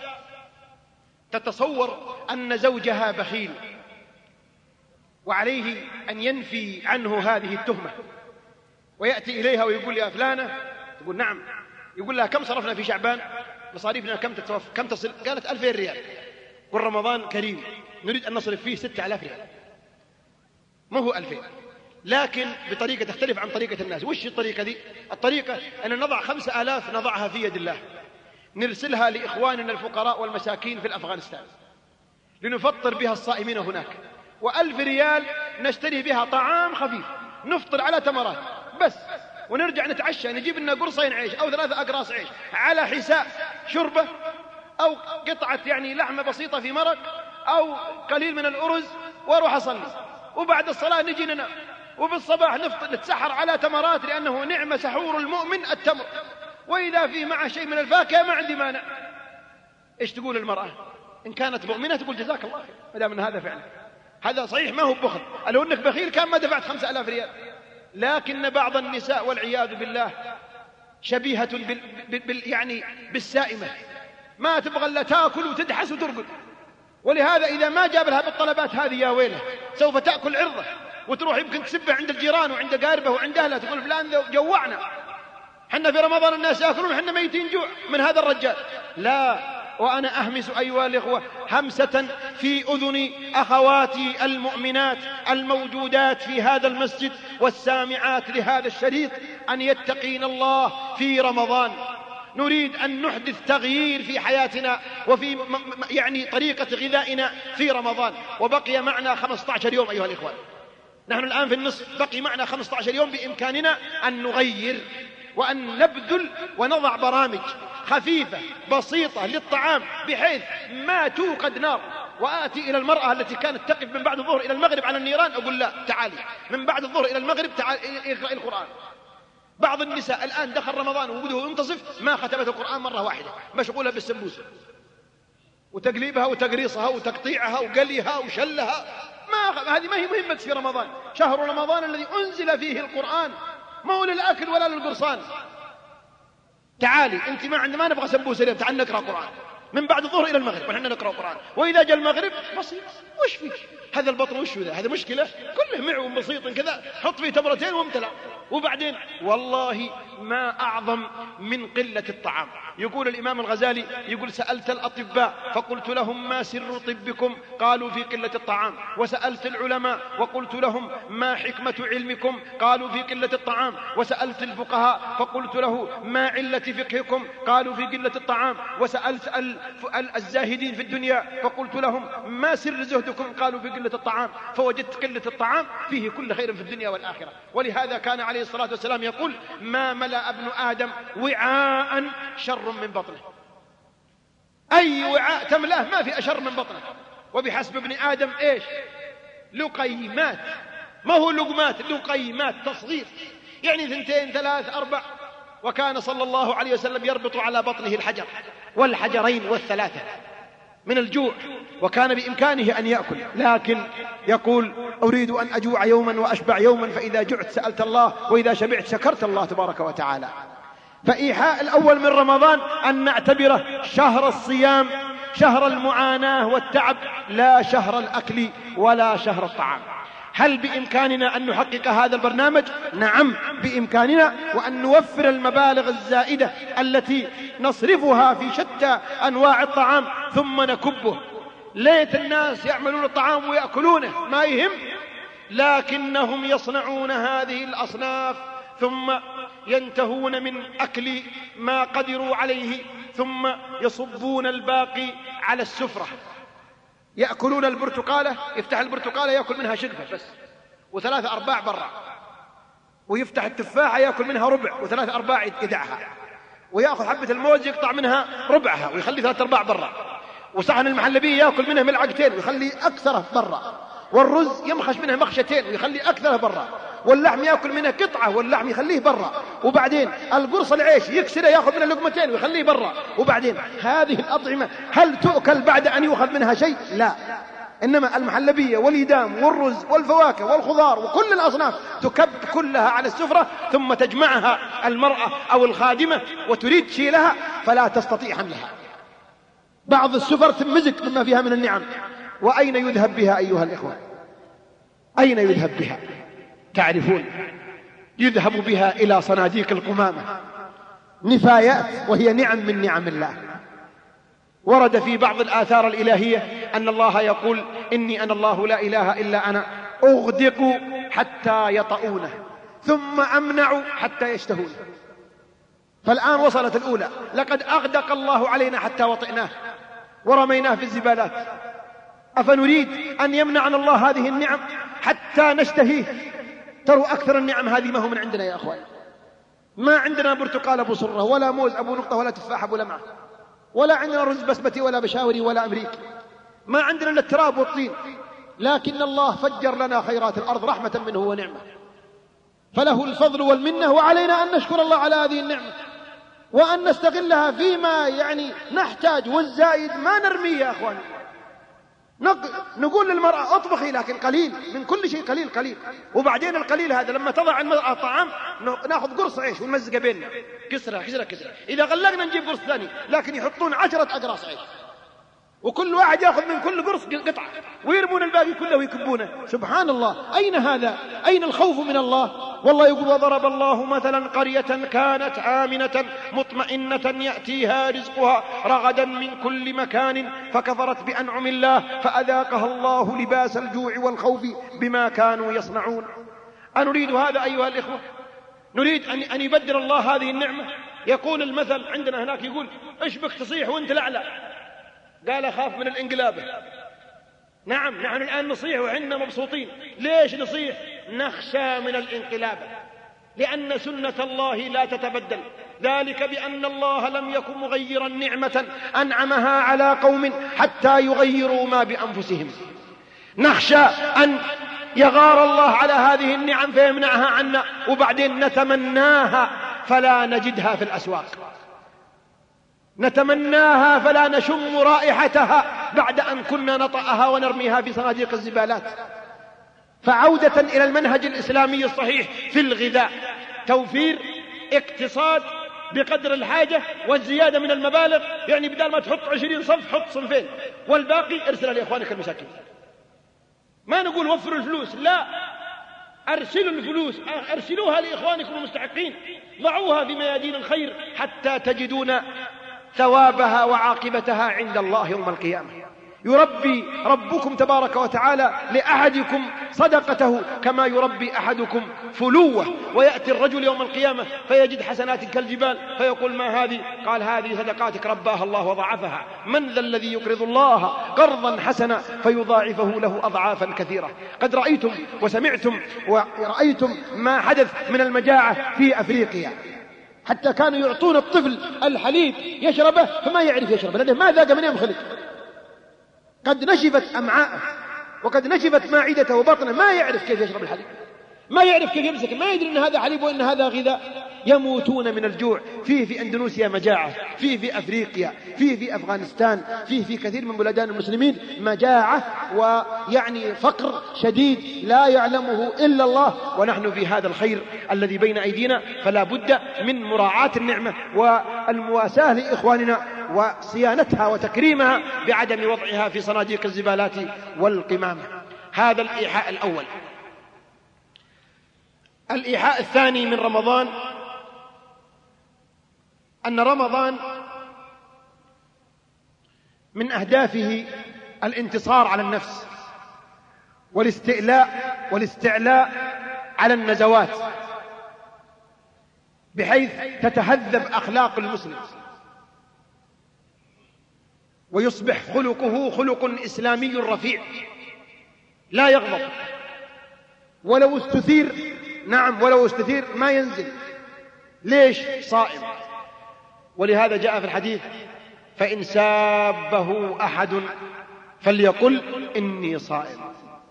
تتصور أن زوجها بخيل، وعليه أن ينفي عنه هذه التهمة، ويأتي إليها ويقول يا فلانة، تقول نعم، يقول لها كم صرفنا في شعبان، مصاريفنا كم تصل؟ قالت 2000 ريال. قل رمضان كريم نريد أن نصرف فيه 6000 ريال، ما هو 2000، لكن بطريقة تختلف عن طريقة الناس. وش الطريقة دي؟ الطريقة أن نضع 5000 نضعها في يد الله، نرسلها لإخواننا الفقراء والمساكين في أفغانستان لنفطر بها الصائمين هناك، و1000 ريال نشتري بها طعام خفيف نفطر على تمرات بس، ونرجع نتعشى، نجيب لنا قرصين عيش أو 3 أقراص عيش على حساء شربة، أو قطعة يعني لحمة بسيطة في مرق، أو قليل من الأرز، وأروح أصلي، وبعد الصلاة نجي ننام، وبالصباح نتسحر على تمرات، لأنه نعمة سحور المؤمن التمر، وإذا فيه معه شيء من الفاكهة ما عندي مانع. إيش تقول المرأة؟ إن كانت مؤمنة تقول جزاك الله خير، ما دام هذا فعلا، هذا صحيح ما هو بخل. لو أنك بخيل كان ما دفعت 5000 ريال. لكن بعض النساء والعياذ بالله شبيهة يعني بالسائمة، ما تبغى إلا تأكل وتدحس وترقد، ولهذا إذا ما جاب لها بالطلبات هذه يا ويله سوف تأكل عرضه، وتروح يمكن تسبه عند الجيران وعند قاربه وعند أهله، تقول فلان جوعنا، حنا في رمضان الناس يأكلون، حنا ميتين جوع من هذا الرجال. لا، وأنا أهمس أيها الإخوة همسة في أذن أخواتي المؤمنات الموجودات في هذا المسجد والسامعات لهذا الشريط، أن يتقين الله في رمضان. نريد أن نحدث تغيير في حياتنا وفي يعني طريقة غذائنا في رمضان، وبقي معنا 15 يوم أيها الإخوة، نحن الآن في النصف، بقي معنا 15 يوم، بإمكاننا أن نغير وأن نبذل ونضع برامج خفيفة بسيطة للطعام بحيث ما توقد نار. وآتي إلى المرأة التي كانت تقف من بعد الظهر إلى المغرب على النيران، أقول لا تعالي من بعد الظهر إلى المغرب تعالي اقرأي القرآن. بعض النساء الآن دخل رمضان وبده ينتصف ما ختمت القرآن مرة واحدة، مشغولة بالسمبوسة وتقليبها وتقريصها وتقطيعها وقليها وشلها. هذه ما هي مهمة في رمضان. شهر رمضان الذي أنزل فيه القرآن، ما هو للأكل ولا للقرصان. تعالي أنت ما نبغى سمبوسة اليوم، تعال نقرأ قرآن من بعد الظهر إلى المغرب ونحن نقرأ قرآن. وإذا جاء المغرب بسيط، وش فيك هذا البطن وش ذا، هذا مشكلة كله معه بسيط كذا، حط فيه تمرتين وامتلأ. وبعدين والله ما أعظم من قلة الطعام. يقول الإمام الغزالي، يقول سألت الأطباء فقلت لهم ما سر طبكم، قالوا في قلة الطعام. وسألت العلماء وقلت لهم ما حكمة علمكم، قالوا في قلة الطعام. وسألت الفقهاء فقلت له ما علة فقهكم، قالوا في قلة الطعام. وسألت الزاهدين في الدنيا فقلت لهم ما سر زهدكم، قالوا في قلة الطعام. فوجدت قلة الطعام فيه كل خير في الدنيا والآخرة. ولهذا كان عليه الصلاة والسلام يقول ما ملأ ابن آدم وعاء شر من بطنه. أي وعاء تملأه ما في أشر من بطنه. وبحسب ابن آدم إيش؟ لقيمات، ما هو لقمات، لقيمات، تصغير، يعني 2 3 4. وكان صلى الله عليه وسلم يربط على بطنه الحجر والحجرين والثلاثة من الجوع، وكان بإمكانه أن يأكل، لكن يقول أريد أن أجوع يوما وأشبع يوما، فإذا جعت سألت الله وإذا شبعت شكرت الله تبارك وتعالى. فإيحاء الأول من رمضان أن نعتبره شهر الصيام، شهر المعاناة والتعب، لا شهر الأكل ولا شهر الطعام. هل بإمكاننا أن نحقق هذا البرنامج؟ نعم بإمكاننا، وأن نوفر المبالغ الزائدة التي نصرفها في شتى أنواع الطعام ثم نكبه. ليت الناس يعملون الطعام ويأكلونه ما يهم، لكنهم يصنعون هذه الأصناف ثم ينتهون من أكل ما قدروا عليه، ثم يصبون الباقي على السفرة. يأكلون البرتقالة، يفتح البرتقالة يأكل منها شقفة بس وثلاثة أرباع برا، ويفتح التفاحة يأكل منها ربع وثلاثة أرباع يدعها، ويأخذ حبة الموز يقطع منها ربعها ويخلي ثلاثة أرباع برا، وصحن المحلبية يأكل منها ملعقتين ويخلي أكثره برا، والرز يمخش منها مخشتين ويخلي أكثره برا، واللحم يأكل منها قطعة واللحم يخليه برا، وبعدين القرص العيش يكسره يأخذ منها لقمتين ويخليه برا، وبعدين هذه الأطعمة هل تؤكل بعد أن يؤخذ منها شيء؟ لا. إنما المحلبية والإدام والرز والفواكه والخضار وكل الأصناف تكب كلها على السفرة، ثم تجمعها المرأة أو الخادمة وتريد تشيلها فلا تستطيع حملها. بعض السفر تمزق مما فيها من النعم، وأين يذهب بها أيها الإخوة؟ أين يذهب بها؟ تعرفون، يذهب بها إلى صناديق القمامة، نفايات، وهي نعم من نعم الله. ورد في بعض الآثار الإلهية أن الله يقول: إني أنا الله لا إله إلا أنا، أغدق حتى يطؤونه ثم أمنع حتى يشتهونه. فالآن وصلت الأولى، لقد أغدق الله علينا حتى وطئناه ورميناه في الزبالات، أفنريد أن يمنعنا الله هذه النعم حتى نشتهيه؟ تروا أكثر النعم هذه ما هو من عندنا يا أخوان. ما عندنا برتقال أبو صرة ولا موز أبو نقطة ولا تفاح أبو لمعة، ولا عندنا رز بسمتي ولا بشاوري ولا أمريكي، ما عندنا إلا التراب والطين، لكن الله فجر لنا خيرات الأرض رحمة منه ونعمة، فله الفضل والمنة، وعلينا أن نشكر الله على هذه النعمة وأن نستغلها فيما نحتاج، والزايد ما نرميه يا أخوان. نقول للمرأة اطبخي، لكن قليل من كل شيء، قليل قليل. وبعدين القليل هذا لما تضع المرأة الطعام ناخذ قرص عيش ونمزقه بيننا، كسرة كسرة كسرة، إذا غلقنا نجيب قرص ثاني، لكن يحطون 10 أقراص عيش وكل واحد يأخذ من كل قرص قطعة ويرمون الباقي كله ويكبونه. سبحان الله، أين هذا؟ أين الخوف من الله؟ والله يقول: وضرب الله مثلا قرية كانت آمنة مطمئنة يأتيها رزقها رغدا من كل مكان فكفرت بأنعم الله فأذاقها الله لباس الجوع والخوف بما كانوا يصنعون. أنريد هذا أيها الإخوة؟ نريد أن يبدل الله هذه النعمة؟ يقول المثل عندنا هناك، يقول: اشبك تصيح وانت الأعلى. قال: أخاف من الانقلابة. نعم، نحن الآن نصيح وحنا مبسوطين. ليش نصيح؟ نخشى من الانقلابة، لأن سنة الله لا تتبدل، ذلك بأن الله لم يكن مغيرا نعمة أنعمها على قوم حتى يغيروا ما بأنفسهم. نخشى أن يغار الله على هذه النعم فيمنعها عنا، وبعدين نتمناها فلا نجدها في الأسواق، نتمناها فلا نشم رائحتها بعد أن كنا نطأها ونرميها في صناديق الزبالات. فعودة إلى المنهج الإسلامي الصحيح في الغذاء: توفير، اقتصاد بقدر الحاجة، والزيادة من المبالغ، يعني بدل ما تحط 20 صنف حط صنفين والباقي ارسلها لإخوانك المساكين. ما نقول وفروا الفلوس، لا، أرسلوا الفلوس، أرسلوها لإخوانكم المستحقين، ضعوها في ميادين الخير حتى تجدون ثوابها وعاقبتها عند الله يوم القيامة. يربي ربكم تبارك وتعالى لأحدكم صدقته كما يربي أحدكم فلوه. ويأتي الرجل يوم القيامة فيجد حسنات كالجبال فيقول: ما هذه؟ قال: هذه صدقاتك رباها الله وضعفها. من ذا الذي يقرض الله قرضا حسنا فيضاعفه له أضعافا كثيرة؟ قد رأيتم وسمعتم ورأيتم ما حدث من المجاعة في أفريقيا، حتى كانوا يعطون الطفل الحليب يشربه فما يعرف يشربه لأنه ما ذاق من يوم خلق، قد نشفت أمعاءه وقد نشفت معدته وبطنه، ما يعرف كيف يشرب الحليب، ما يعرف كيف يمسك، ما يدري أن هذا حليب وأن هذا غذاء. يموتون من الجوع. في أندونيسيا مجاعة، في أفريقيا، في أفغانستان، في كثير من بلدان المسلمين مجاعة، ويعني فقر شديد لا يعلمه إلا الله، ونحن في هذا الخير الذي بين أيدينا، فلا بد من مراعاة النعمة والمواساة لإخواننا وصيانتها وتكريمها بعدم وضعها في صناديق الزبالات والقمامة. هذا الإيحاء الأول. الإيحاء الثاني من رمضان أن رمضان من أهدافه الانتصار على النفس والاستعلاء على النزوات. بحيث تتهذب أخلاق المسلم ويصبح خلقه خلق إسلامي رفيع لا يغضب، ولو استثير، نعم ولو استثير ما ينزل. ليش؟ صائم. ولهذا جاء في الحديث: فإن سابه أحد فليقل إني صائم.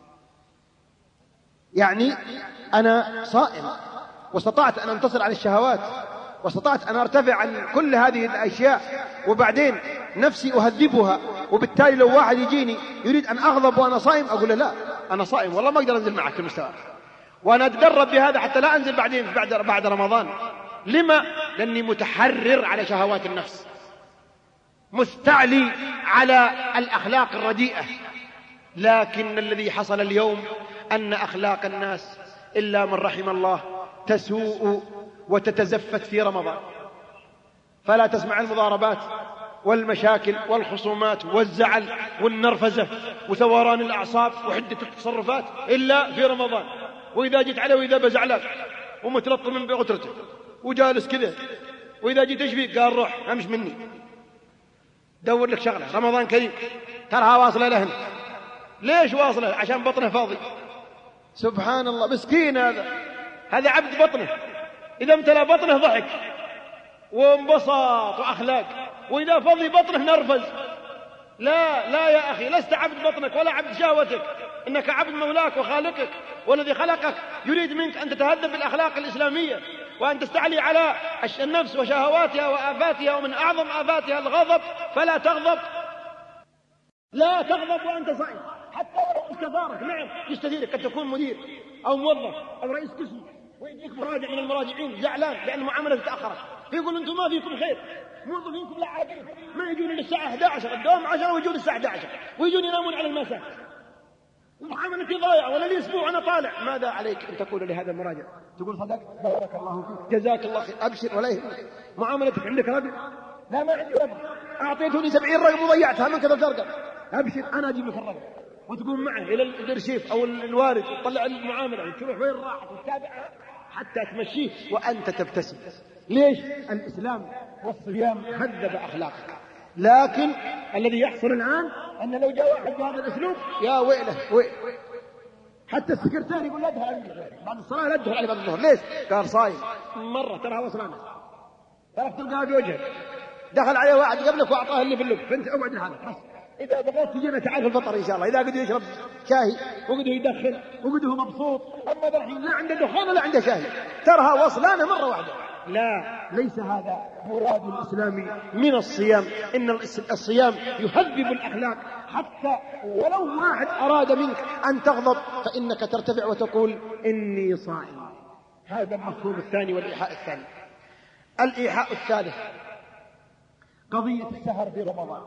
يعني أنا صائم، واستطعت أن أنتصر على الشهوات، واستطعت أن أرتفع عن كل هذه الأشياء، وبعدين نفسي أهذبها. وبالتالي لو واحد يجيني يريد أن أغضب وأنا صائم، أقول له لا، أنا صائم والله ما أقدر أنزل معك في المستوى، وأنا أتدرب بهذا حتى لا أنزل بعدين بعد رمضان. لما؟ لأني متحرر على شهوات النفس، مستعلي على الأخلاق الرديئة. لكن الذي حصل اليوم أن أخلاق الناس إلا من رحم الله تسوء وتتزفت في رمضان، فلا تسمع المضاربات والمشاكل والخصومات والزعل والنرفزة وثوران الأعصاب وحدة التصرفات إلا في رمضان. وإذا جيت عليه وإذا بزعلك ومتلطم من بغترته وجالس كذا، وإذا جيت ايش فيك؟ قال روح امش مني، دور لك شغلة، رمضان كريم ترها واصلة لهن. ليش واصلة؟ عشان بطنه فاضي. سبحان الله، مسكين هذا عبد بطنه، إذا امتلأ بطنه ضحك وانبسط وأخلاق، وإذا فضي بطنه نرفز. لا يا أخي، لست عبد بطنك ولا عبد شهوتك، إنك عبد مولاك وخالقك، والذي خلقك يريد منك أن تتهذب بالأخلاق الإسلامية، وأن تستعلي على النفس وشهواتها وآفاتها، ومن أعظم آفاتها الغضب. فلا تغضب، لا تغضب وأنت صائم، حتى لو استثارك. نعم يستثيرك، قد تكون مدير أو موظف أو رئيس قسم ويجيك مراجع من المراجعين زعلان لأن المعاملة تأخرت، فيقول أنتم ما فيكم خير، موظفينكم لا عاقلين، ما يجون للساعة 11، الدوام 10 ويجون الساعة 11 ويجون ينامون على المساء، ومعاملتي ضايعة، ولا لي أسبوع أنا طالع. ماذا عليك أن تقول لهذا المراجع؟ تقول صدق، بارك الله فيك، جزاك الله خير، أبشر ولا يهمك. معاملتك عندك رقم؟ لا ما عندي رقم، أعطيتوني 70 رقم وضيعتها من كذا ترقم. أبشر أنا أجيب لك الرقم، وتقوم معه إلى الإرشيف أو الوارد وتطلع المعاملة وتروح وين راحت وتتابعها حتى تمشيه وأنت تبتسم. ليش؟ الإسلام والصيام هذب أخلاقك. لكن الذي يحصل الآن أن لو جاء واحد بهذا الأسلوب يا ويله حتى السكرتير يقول لا ادخل بعد الصلاة، لا ادخل عليه بعد الظهر. ليش؟ قال صايم. مرة ترى وصلنا، ترى تلقاه بوجهك، دخل عليه واحد قبلك وأعطاه اللي في اللب، فأنت اقعد لحالك بس. إذا بغيت تجينا تعال في الفطر إن شاء الله، إذا قد يشرب شاهي وقد يدخن وقد هو مبسوط. أما ذا الحين لا عنده دخان ولا عنده شاهي، ترها وصلانة مرة واحدة. لا، ليس هذا مراد الإسلامي من الصيام. إن الصيام يهذب الأخلاق، حتى ولو واحد أراد منك أن تغضب فإنك ترتفع وتقول إني صائم. هذا المفهوم الثاني والإيحاء الثاني. الإيحاء الثالث قضية السهر في رمضان،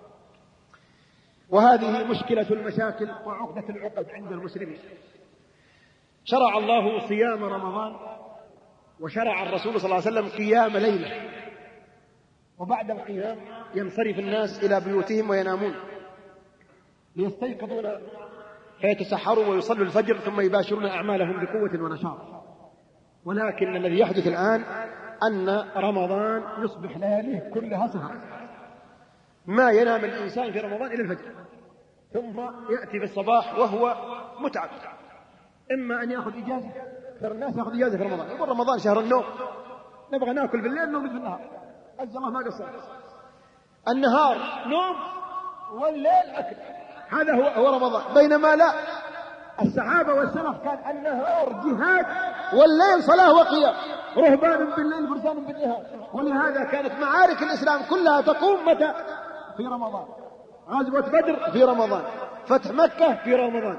وهذه مشكلة المشاكل وعقدة العقد عند المسلمين. شرع الله صيام رمضان، وشرع الرسول صلى الله عليه وسلم قيام ليلة، وبعد القيام ينصرف الناس إلى بيوتهم وينامون ليستيقظون فيتسحروا ويصلوا الفجر ثم يباشرون أعمالهم بقوة ونشاط. ولكن الذي يحدث الآن أن رمضان يصبح لياليه كلها سهر، ما ينام الإنسان في رمضان إلى الفجر، ثم يأتي في الصباح وهو متعب، إما أن يأخذ إجازة. أكثر الناس يأخذ إجازة في رمضان، يقول رمضان شهر النوم، نبغى نأكل بالليل نوم في النهار، عز الله ما قصر. النهار نوم والليل أكل، هذا هو رمضان. بينما لا، الصحابة والسلف كان النهار جهاد والليل صلاة وقيام، رهبان بالليل فرسان بالنهار. ولهذا كانت معارك الإسلام كلها تقوم متى؟ في رمضان. غزوة بدر في رمضان، فتح مكة في رمضان،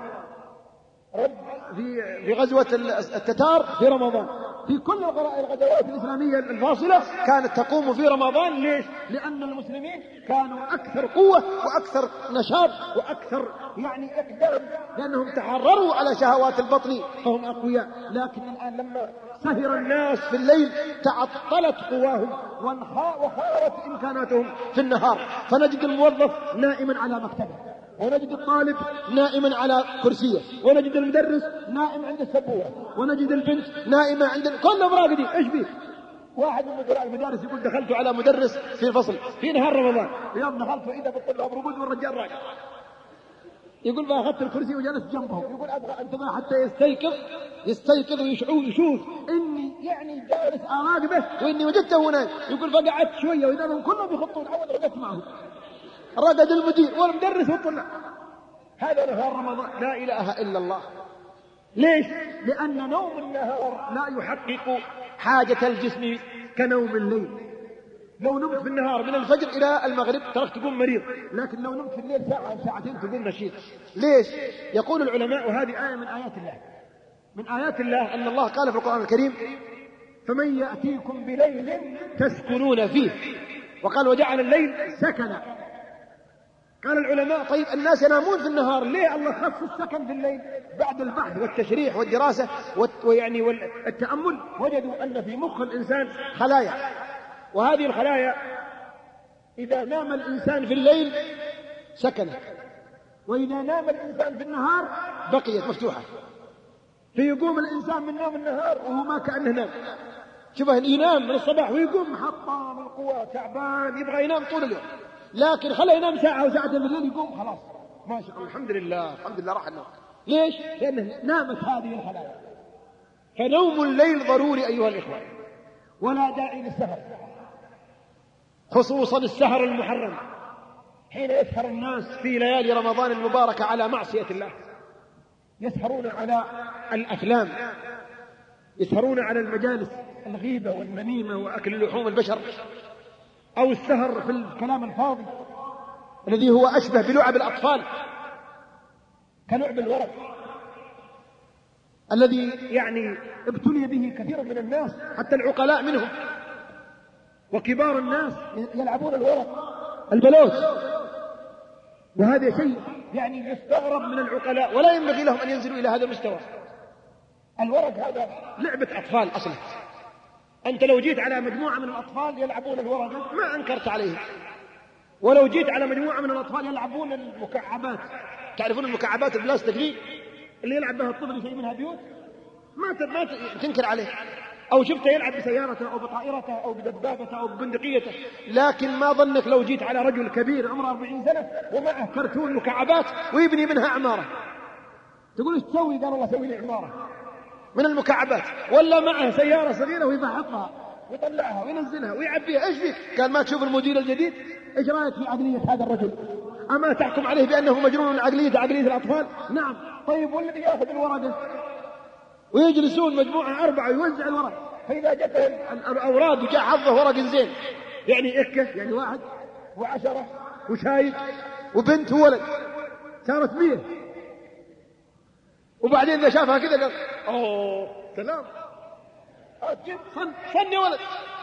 في غزوة التتار في رمضان، في كل الغزوات الإسلامية الفاصلة كانت تقوم في رمضان. ليش؟ لأن المسلمين كانوا أكثر قوة وأكثر نشاط وأكثر إقدام، لأنهم تحرروا على شهوات البطن فهم أقوياء. لكن الآن لما سهر الناس في الليل تعطلت قواهم وخارت إمكاناتهم في النهار، فنجد الموظف نائما على مكتبه، ونجد الطالب نائما على كرسيه، ونجد المدرس نائم عند السبورة، ونجد البنت نائمة عند كل راقدين. ايش بيه؟ واحد من مدراء المدارس يقول دخلت على مدرس في الفصل في نهار رمضان، يوم دخلت إذا بالطلاب رقود والرجال راجع، يقول فأخذت الكرسي وجلست جنبه، يقول أبغى أنتظر حتى يستيقظ ويشوف إني يعني جالس أراقبه وإني وجدته هناك. يقول فقعدت شوية وإذا هم كلهم يخطون أول رقدت معه، رقد المدير والمدرس والطلاب. هذا نهار رمضان، لا إله إلا الله. ليش؟ لأن نوم النهار لا يحقق حاجة الجسم كنوم الليل. لو نمت في النهار من الفجر إلى المغرب ترك تكون مريض، لكن لو نمت في الليل ساعة أو ساعتين تكون نشيط. ليش؟ يقول العلماء، وهذه آية من آيات الله، من آيات الله أن الله قال في القرآن الكريم فمن يأتيكم بليل تسكنون فيه، وقال وجعل الليل سكنا. قال العلماء طيب الناس ينامون في النهار، ليه الله خص السكن في الليل؟ بعد البحث والتشريح والدراسة ويعني والتأمل وجدوا أن في مخ الإنسان خلايا، وهذه الخلايا إذا نام الإنسان في الليل سكنت، وإذا نام الإنسان في النهار بقيت مفتوحة. فيقوم الإنسان من نوم النهار وهو ما كأنه نام، شبه ينام من الصباح ويقوم حطام القوة تعبان يبغى ينام طول اليوم، لكن خليه ينام ساعة أو ساعتين بالليل يقوم خلاص ما شاء الله الحمد لله الحمد لله راح النوم. ليش؟ لأنه نامت هذه الخلايا. فنوم الليل ضروري أيها الإخوة، ولا داعي للسهر، خصوصا السهر المحرم حين يسهر الناس في ليالي رمضان المباركة على معصية الله، يسهرون على الأفلام، يسهرون على المجالس الغيبة والنميمة وأكل لحوم البشر، أو السهر في الكلام الفاضي الذي هو أشبه بلعب الأطفال كلعب الورق الذي يعني ابتلي به كثير من الناس، حتى العقلاء منهم وكبار الناس يلعبون الورق البلوت، وهذا شيء يعني يستغرب من العقلاء، ولا ينبغي لهم أن ينزلوا إلى هذا المستوى. الورق هذا لعبة أطفال أصلا، أنت لو جيت على مجموعة من الأطفال يلعبون الورق ما أنكرت عليه، ولو جيت على مجموعة من الأطفال يلعبون المكعبات، تعرفون المكعبات البلاستيك دي اللي يلعب بها الطفل يسوي منها بيوت، ما تنكر عليه، أو شفته يلعب بسيارته أو بطائرته أو بدبابته أو ببندقيته. لكن ما ظنك لو جيت على رجل كبير عمره 40 سنة ومعه كرتون مكعبات ويبني منها عمارة، تقول ايش تسوي؟ قال الله سوي لي عمارة من المكعبات، ولا معه سيارة صغيرة ويفحطها ويطلعها وينزلها ويعبيها. ايش فيك؟ قال ما تشوف المدير الجديد؟ ايش رايك في عقلية هذا الرجل؟ اما تحكم عليه بانه مجنون عقلية الاطفال؟ نعم. طيب والذي ياخذ الورقة ويجلسون مجموعة 4 ويوزع الورق، فاذا جت الاوراد وجاء حظه ورق زين يعني إكة يعني 1 و10 وشايب وبنت وولد صارت 100، وبعدين إذا شافها كذا قال أوه سلام صن يا ولد.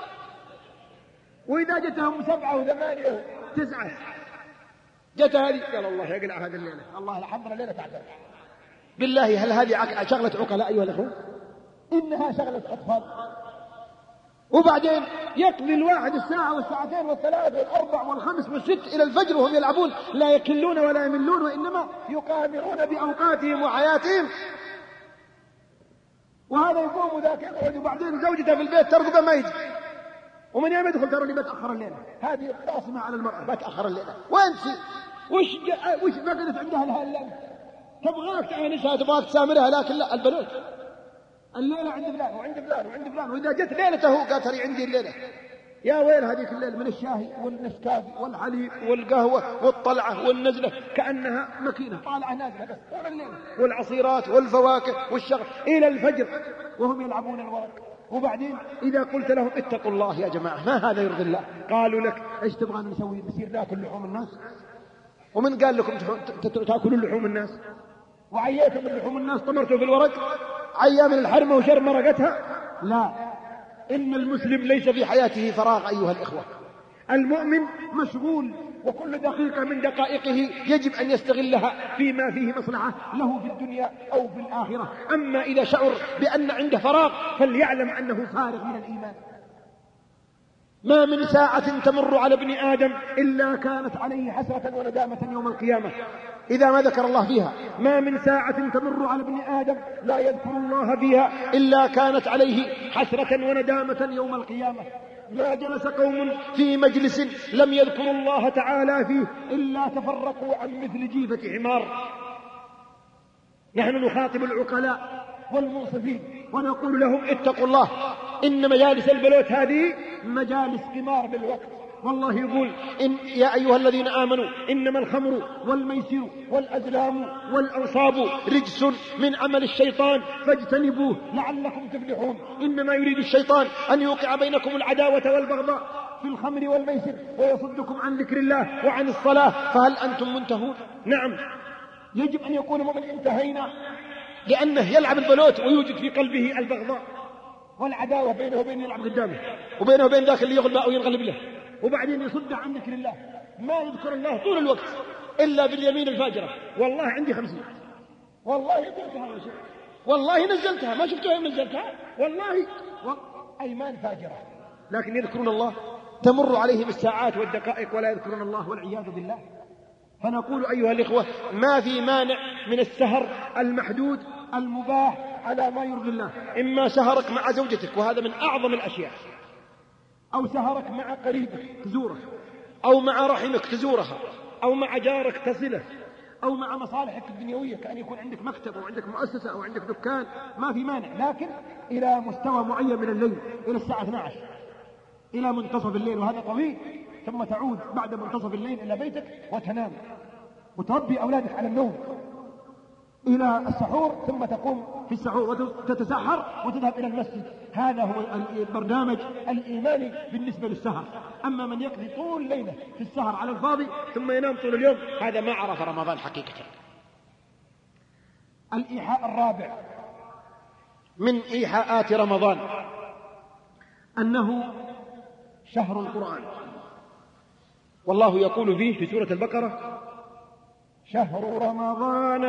وإذا جتهم 7 و8 و9 جت هذه قال الله يقلع هذه الليلة، الله الحمد لله ليلة تعتبر. بالله هل هذه شغلة عقلاء أيها الأخوة؟ إنها شغلة أطفال. وبعدين يقضي الواحد الساعة والساعتين والثلاث والأربع والخمس والست إلى الفجر وهم يلعبون، لا يكلون ولا يملون، وإنما يقامرون بأوقاتهم وحياتهم. وهذا يقوم وذاك يقعد، وبعدين زوجته في البيت ترقبه ما يجي، ومن يوم يدخل ترى لي بتأخر الليلة. هذه قاسمة على المرأة، بتأخر الليلة وانت وش فقدت عندها لها الليلة؟ تبغاك تعانسها تبغاك تسامرها، لكن لا، البنات الليلة عند فلان وعند فلان وعند فلان، وإذا جت ليلته قالت لي عندي الليلة. يا ويل هذيك الليل من الشاهي والنسكافي والحليب والقهوة والطلعة والنزلة، كأنها مكينة طالعة نازلة بس طول الليل، والعصيرات والفواكه والشغل إلى الفجر وهم يلعبون الورق. وبعدين إذا قلت لهم اتقوا الله يا جماعة ما هذا يرضي الله، قالوا لك ايش تبغى نسوي؟ نصير ناكل لحوم الناس؟ ومن قال لكم تاكلون لحوم الناس؟ وعييتم من لحوم الناس؟ طمرتوا في الورق؟ عيا من الحرمة وشر مرقتها؟ لا، إن المسلم ليس في حياته فراغ أيها الإخوة، المؤمن مشغول، وكل دقيقة من دقائقه يجب أن يستغلها فيما فيه مصلحة له في الدنيا أو في الآخرة. أما إذا شعر بأن عنده فراغ فليعلم أنه فارغ من الإيمان. ما من ساعة تمر على ابن آدم إلا كانت عليه حسرة وندامة يوم القيامة إذا ما ذكر الله فيها. ما من ساعة تمر على ابن آدم لا يذكر الله فيها إلا كانت عليه حسرة وندامة يوم القيامة. ما جلس قوم في مجلس لم يذكروا الله تعالى فيه إلا تفرقوا عن مثل جيفة حمار. نحن نخاطب العقلاء والمنصفين ونقول لهم اتقوا الله، إن مجالس البلوت هذه مجالس قمار بالوقت. والله يقول يا أيها الذين آمنوا إنما الخمر والميسر والأزلام والأنصاب رجس من عمل الشيطان فاجتنبوه لعلكم تفلحون. إنما يريد الشيطان أن يوقع بينكم العداوة والبغضاء في الخمر والميسر ويصدكم عن ذكر الله وعن الصلاة، فهل أنتم منتهون؟ نعم، يجب أن يكون مؤمن انتهينا، لأنه يلعب البلوت ويوجد في قلبه البغضاء والعداوة بينه وبين يلعب قدامه وبينه وبين ذاك اللي يغلب أو ينغلب له، وبعدين يصد عن ذكر الله. ما يذكر الله طول الوقت إلا باليمين الفاجرة. والله عندي 50، والله قلتها يا شيخ، والله نزلتها، ما شفتها نزلتها، والله أيمان فاجرة. لكن يذكرون الله، تمر عليهم الساعات والدقائق ولا يذكرون الله والعياذ بالله. فنقول أيها الإخوة ما في مانع من السهر المحدود المباح على ما يرضي الله. إما سهرك مع زوجتك وهذا من أعظم الأشياء، أو سهرك مع قريبك تزوره، أو مع رحمك تزورها، أو مع جارك تصله، أو مع مصالحك الدنيوية كأن يكون عندك مكتب أو عندك مؤسسة أو عندك دكان، ما في مانع، لكن إلى مستوى معين من الليل، إلى الساعة 12 إلى منتصف الليل، وهذا طويل. ثم تعود بعد منتصف الليل إلى بيتك وتنام وتربي أولادك على النوم إلى السحور، ثم تقوم في السحور وتتسحر وتذهب إلى المسجد. هذا هو البرنامج الإيماني بالنسبة للسهر. أما من يقضي طول ليلة في السهر على الفاضي ثم ينام طول اليوم، هذا ما عرف رمضان حقيقة. الإيحاء الرابع من إيحاءات رمضان أنه شهر القرآن. والله يقول فيه في سورة البقرة: شهر رمضان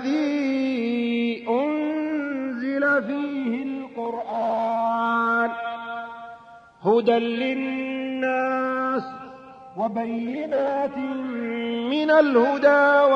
الذي أنزل فيه القرآن هدى للناس وبينات من الهدى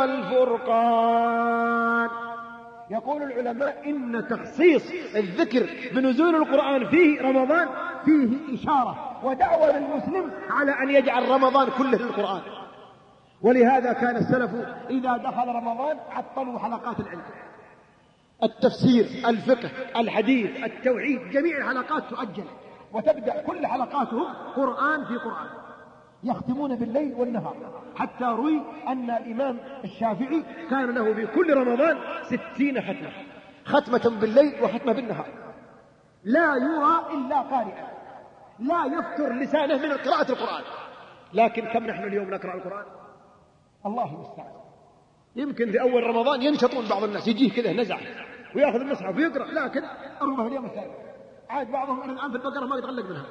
والفرقان. يقول العلماء إن تخصيص الذكر بنزول القرآن في رمضان فيه إشارة ودعوة للمسلم على أن يجعل رمضان كله للقرآن. ولهذا كان السلف إذا دخل رمضان عطلوا حلقات العلم، التفسير، الفقه، الحديث، التوحيد، جميع الحلقات تؤجل وتبدأ كل حلقاتهم قرآن في قرآن، يختمون بالليل والنهار. حتى روي أن الإمام الشافعي كان له في كل رمضان 60 ختمة، ختمة بالليل وختمة بالنهار، لا يرى إلا قارئا، لا يفتر لسانه من قراءة القرآن. لكن كم نحن اليوم نقرأ القرآن؟ الله المستعان. يمكن في أول رمضان ينشطون بعض الناس، يجيه كذا نزع ويأخذ المصحف ويقرأ، لكن ربما اليوم الثاني عاد بعضهم إلى الآن في البقرة ما يتغلق منها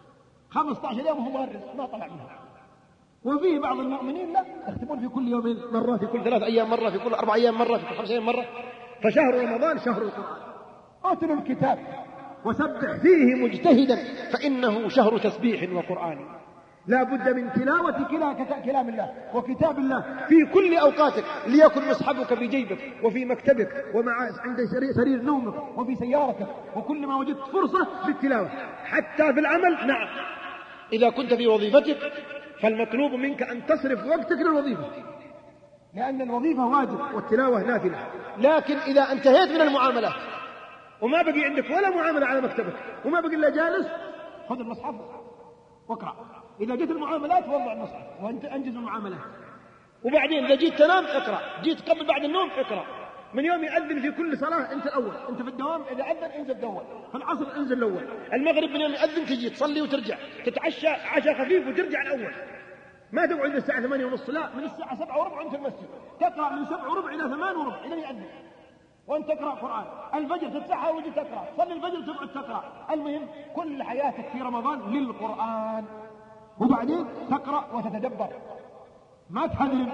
15 يوم وهو مهرس ما طلع منها. وفيه بعض المؤمنين لا يختمون في كل يومين مرة، في كل 3 أيام مرة، في كل 4 أيام مرة، في كل 5 أيام مرة. فشهر رمضان شهر القرآن. أتلوا الكتاب وسبح فيه مجتهدا فإنه شهر تسبيح وقرآن. لا بد من تلاوة كلام الله وكتاب الله في كل أوقاتك، ليكن مصحفك في جيبك وفي مكتبك ومع عند سرير نومك وفي سيارتك، وكل ما وجدت فرصة للتلاوة. حتى في العمل، نعم، إذا كنت في وظيفتك فالمطلوب منك أن تصرف وقتك للوظيفة، لأن الوظيفة واجب والتلاوة نافلة. لكن إذا انتهيت من المعاملات وما بقي عندك ولا معاملة على مكتبك وما بقي إلا جالس، خذ المصحف واقرأ. إذا جيت المعاملات وضع المصحف وأنت أنجز المعاملات. وبعدين إذا جيت تنام اقرأ، جيت قبل بعد النوم اقرأ. من يوم يأذن في كل صلاة أنت الأول، أنت في الدوام إذا أذن انزل الأول، في العصر انزل الأول، المغرب من يوم يأذن تجي تصلي وترجع، تتعشى عشاء خفيف وترجع الأول. ما تقعد الساعة 8:30، لا، من الساعة 7:15 أنت في المسجد، تقرأ من 7:15 إلى 8:15 إلى يأذن، وأنت تقرأ قرآن. الفجر تتسحر وجيت تقرأ، صلي الفجر تقعد تقرأ. المهم كل حياتك في رمضان للقرآن، وبعدين تقرأ وتتدبر، ما تحذر.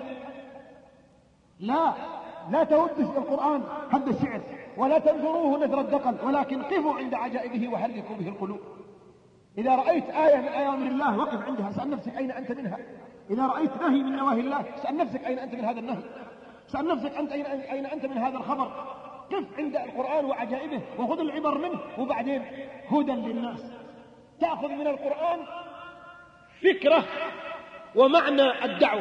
لا تودش القرآن هد الشعر، ولا تنظروه نثر الدقل، ولكن قفوا عند عجائبه وحركوا به القلوب. إذا رأيت آية من أوامر الله وقف عندها، اسأل نفسك أين أنت منها. إذا رأيت نهي من نواهي الله اسأل نفسك أين أنت من هذا النهي. اسأل نفسك أنت أين أنت من هذا الخبر. قف عند القرآن وعجائبه وخذ العبر منه، وبعدين هدى للناس. تأخذ من القرآن فكرة ومعنى الدعوة.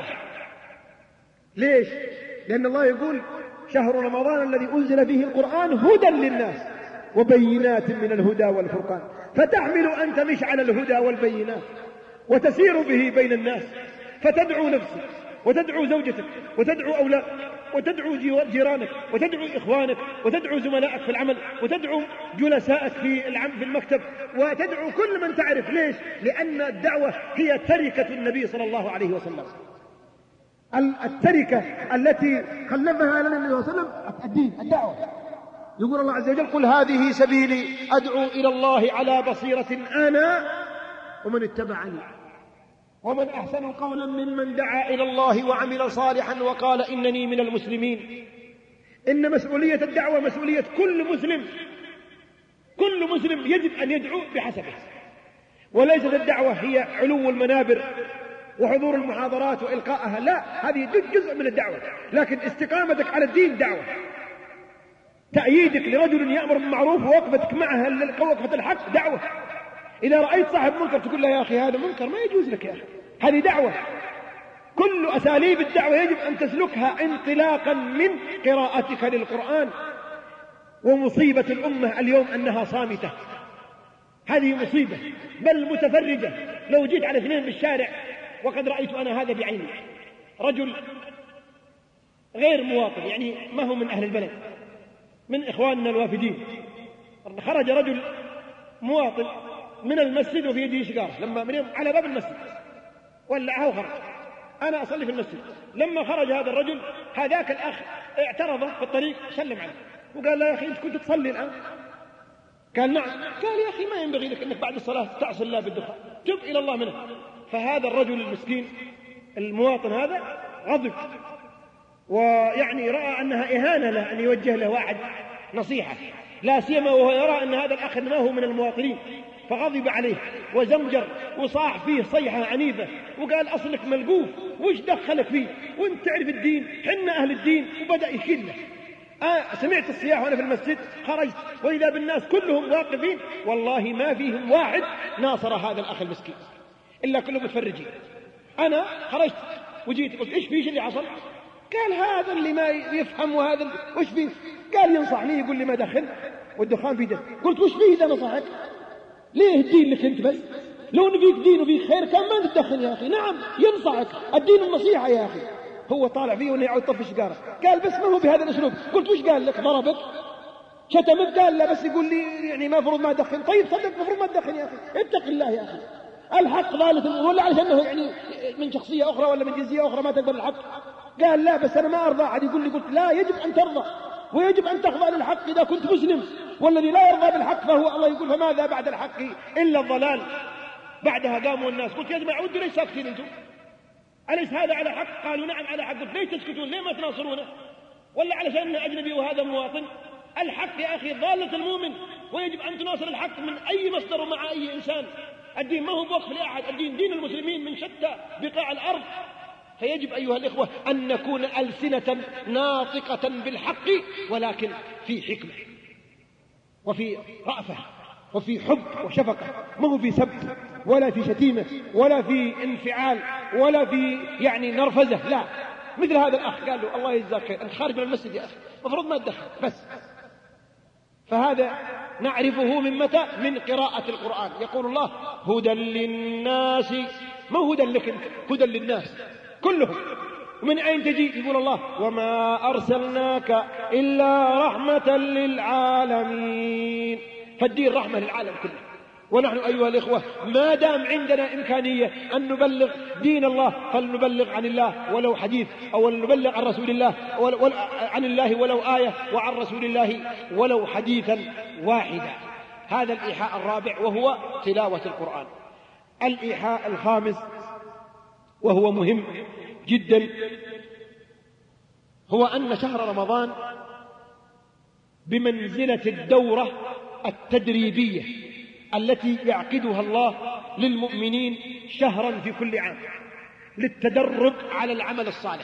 ليش؟ لأن الله يقول شهر رمضان الذي أنزل فيه القرآن هدى للناس وبينات من الهدى والفرقان. فتحمل أنت مشعل الهدى والبينات وتسير به بين الناس، فتدعو نفسك وتدعو زوجتك وتدعو أولادك وتدعو جيرانك وتدعو إخوانك وتدعو زملائك في العمل وتدعو جلسائك في المكتب وتدعو كل من تعرف. ليش؟ لأن الدعوة هي تركة النبي صلى الله عليه وسلم، التركة التي خلفها لنا النبي صلى الله عليه وسلم الدين، الدعوة. يقول الله عز وجل قل هذه سبيلي أدعو إلى الله على بصيرة أنا ومن اتبعني ومن أحسن قولا ممن دعا إلى الله وعمل صالحا وقال إنني من المسلمين. إن مسؤولية الدعوة مسؤولية كل مسلم. كل مسلم يجب أن يدعو بحسبه، وليست الدعوة هي علو المنابر وحضور المحاضرات وإلقائها، لا، هذه جزء من الدعوة. لكن استقامتك على الدين دعوة. تأييدك لرجل يأمر بالمعروف ووقفتك معه وقفة الحق دعوة. إذا رأيت صاحب منكر تقول له يا أخي هذا منكر ما يجوز لك يا أخي، هذه دعوة. كل أساليب الدعوة يجب أن تسلكها انطلاقا من قراءتك للقرآن. ومصيبة الأمة اليوم أنها صامتة، هذه مصيبة، بل متفرجة. لو جيت على اثنين بالشارع، وقد رأيت أنا هذا بعيني، رجل غير مواطن يعني ما هو من أهل البلد، من إخواننا الوافدين، خرج رجل مواطن من المسجد وفي يده سيجارة، لما من على باب المسجد ولعها وخرج. أنا أصلي في المسجد، لما خرج هذا الرجل هذاك الأخ اعترضه في الطريق، سلم عليه وقال له يا أخي أنت كنت تصلي الآن؟ قال نعم. قال يا أخي ما ينبغي لك أنك بعد الصلاة تعصي الله بالدخان، تب إلى الله منه. فهذا الرجل المسكين المواطن هذا غضب، ويعني رأى أنها إهانة له أن يوجه له واحد نصيحة، لا سيما وهو يرى أن هذا الأخ ما هو من المواطنين، فغضب عليه وزمجر وصاح فيه صيحة عنيفة وقال أصلك ملقوف، وش دخلك فيه وانت تعرف الدين، حنا أهل الدين. وبدأ يشله. سمعت الصياح وأنا في المسجد، خرجت وإذا بالناس كلهم واقفين، والله ما فيهم واحد ناصر هذا الأخ المسكين إلا كلهم متفرجين. أنا خرجت وجيت قلت إيش فيش اللي حصل؟ قال هذا اللي ما يفهم وهذا وش فيه؟ قال ينصحني يقول لي ما دخل والدخان في دم. قلت وش فيه إذا نصحك؟ ليه الدين لك أنت بس؟ لو نبيك دين وبيك خير كان ما تدخن يا أخي. نعم ينصحك، الدين النصيحة يا أخي. هو طالع فيه وانه يعود طفش سيجاره. قال بس ما هو بهذا الاسلوب. قلت وش قال لك؟ ضربك؟ شتمك؟ قال لا بس يقول لي يعني ما فرض ما ادخن. طيب صدق مفروض ما تدخن يا اخي، اتق الله يا اخي. الحق ضالة، ولا علشانه يعني من شخصيه اخرى ولا من جنسيه اخرى ما تقبل الحق؟ قال لا بس انا ما ارضى. عاد يقول لي، قلت لا، يجب ان ترضى ويجب ان تخضع للحق اذا كنت مسلم، والذي لا يرضى بالحق فهو الله يقول فماذا بعد الحق الا الضلال. بعدها قاموا الناس، قلت يا جماعه ودوا ليش ساكتين انتم؟ أليس هذا على حق؟ قالوا نعم على حق. قلت ليش تسكتون؟ ليه ما تناصرونه؟ ولا علشان أجنبي وهذا مواطن؟ الحق يا أخي ضالة المؤمن، ويجب أن تناصر الحق من أي مصدر ومع أي إنسان. الدين ما هو بوقف لأحد، الدين دين المسلمين من شتى بقاع الأرض. فيجب أيها الإخوة أن نكون ألسنة ناطقة بالحق، ولكن في حكمة وفي رأفة وفي حب وشفقة، ما هو في سب ولا في شتيمة ولا في انفعال ولا في يعني نرفزة، لا. مثل هذا الأخ قال له الله يجزاك خير، أنت خارج من المسجد يا أخي، مفروض ما تدخل بس. فهذا نعرفه من متى؟ من قراءة القرآن. يقول الله هدى للناس، ما هدى لك أنت، هدى للناس كلهم. ومن أين تجي؟ يقول الله وما أرسلناك إلا رحمة للعالمين. فالدين رحمة للعالم كله. ونحن أيها الإخوة ما دام عندنا إمكانية أن نبلغ دين الله فلنبلغ عن الله ولو حديث، أو نبلغ عن رسول الله عن الله ولو آية، وعن رسول الله ولو حديثا واحدا. هذا الإيحاء الرابع وهو تلاوة القرآن. الإيحاء الخامس وهو مهم جدا هو أن شهر رمضان بمنزلة الدورة التدريبية التي يعقدها الله للمؤمنين شهرا في كل عام للتدرب على العمل الصالح.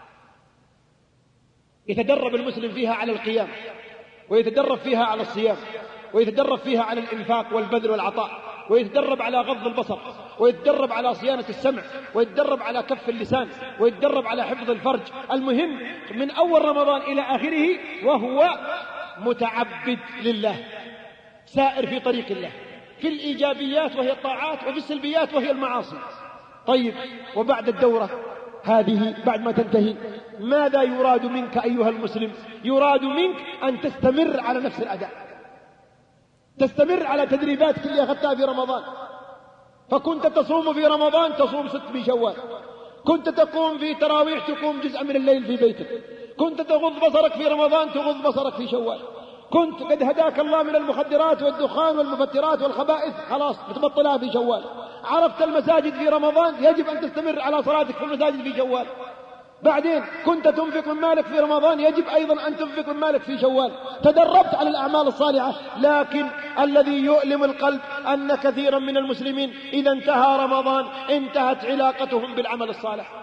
يتدرب المسلم فيها على القيام، ويتدرب فيها على الصيام، ويتدرب فيها على الإنفاق والبذل والعطاء، ويتدرب على غض البصر، ويتدرب على صيانة السمع، ويتدرب على كف اللسان، ويتدرب على حفظ الفرج. المهم من أول رمضان إلى آخره وهو متعبد لله، سائر في طريق الله، في الإيجابيات وهي الطاعات، وفي السلبيات وهي المعاصي. طيب، وبعد الدورة هذه بعد ما تنتهي ماذا يراد منك أيها المسلم؟ يراد منك أن تستمر على نفس الأداء، تستمر على تدريباتك اللي أخذتها في رمضان. فكنت تصوم في رمضان تصوم 6 في شوال، كنت تقوم في تراويح تقوم جزء من الليل في بيتك، كنت تغض بصرك في رمضان تغض بصرك في شوال، كنت قد هداك الله من المخدرات والدخان والمفترات والخبائث خلاص بتبطلها في شوال. عرفت المساجد في رمضان يجب أن تستمر على صلاتك في المساجد في شوال. بعدين كنت تنفق من مالك في رمضان يجب أيضا أن تنفق من مالك في شوال. تدربت على الأعمال الصالحة. لكن الذي يؤلم القلب أن كثيرا من المسلمين إذا انتهى رمضان انتهت علاقتهم بالعمل الصالح،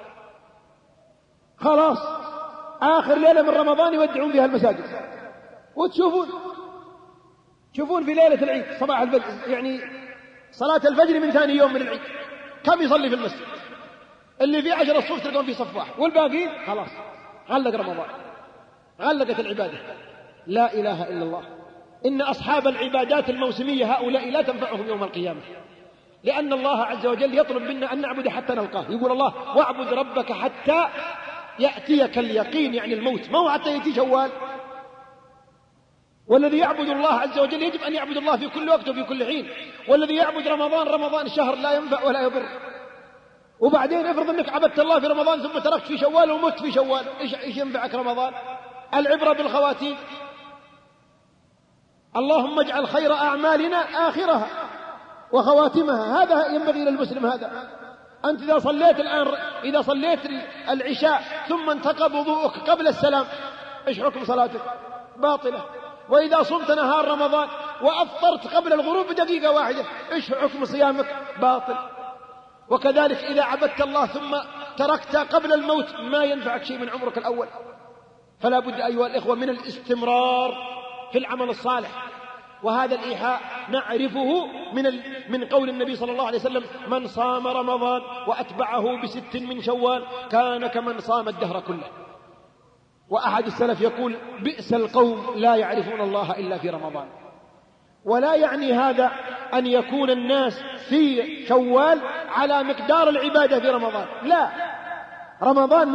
خلاص آخر ليلة من رمضان يودعون فيها المساجد. وتشوفون في ليلة العيد صباح الفجر، يعني صلاة الفجر من ثاني يوم من العيد كم يصلي في المسجد؟ اللي في 10 الصبح تلقون في صف واحد، والباقين خلاص غلق رمضان، غلقت العبادة. لا إله إلا الله. إن أصحاب العبادات الموسمية هؤلاء لا تنفعهم يوم القيامة، لأن الله عز وجل يطلب منا أن نعبد حتى نلقاه. يقول الله: واعبد ربك حتى يأتيك اليقين، يعني الموت، ما هو حتى يأتي شوال. والذي يعبد الله عز وجل يجب أن يعبد الله في كل وقت وفي كل حين. والذي يعبد رمضان شهر لا ينفع ولا يضر. وبعدين افرض أنك عبدت الله في رمضان ثم تركت في شوال ومت في شوال، إيش ينفعك رمضان؟ العبرة بالخواتيم. اللهم اجعل خير أعمالنا آخرها وخواتمها. هذا ينبغي للمسلم. هذا أنت إذا صليت الآن، إذا صليت العشاء ثم انتقض وضوءك قبل السلام، إيش حكم صلاتك؟ باطلة. وإذا صمت نهار رمضان وأفطرت قبل الغروب بدقيقة واحدة، إيش حكم صيامك؟ باطل. وكذلك إذا عبدت الله ثم تركت قبل الموت ما ينفعك شيء من عمرك الأول. فلا بد أيها الإخوة من الاستمرار في العمل الصالح. وهذا الإيحاء نعرفه من قول النبي صلى الله عليه وسلم: من صام رمضان وأتبعه ب6 من شوال كان كمن صام الدهر كله. وأحد السلف يقول: بئس القوم لا يعرفون الله إلا في رمضان. ولا يعني هذا أن يكون الناس في شوال على مقدار العبادة في رمضان، لا. رمضان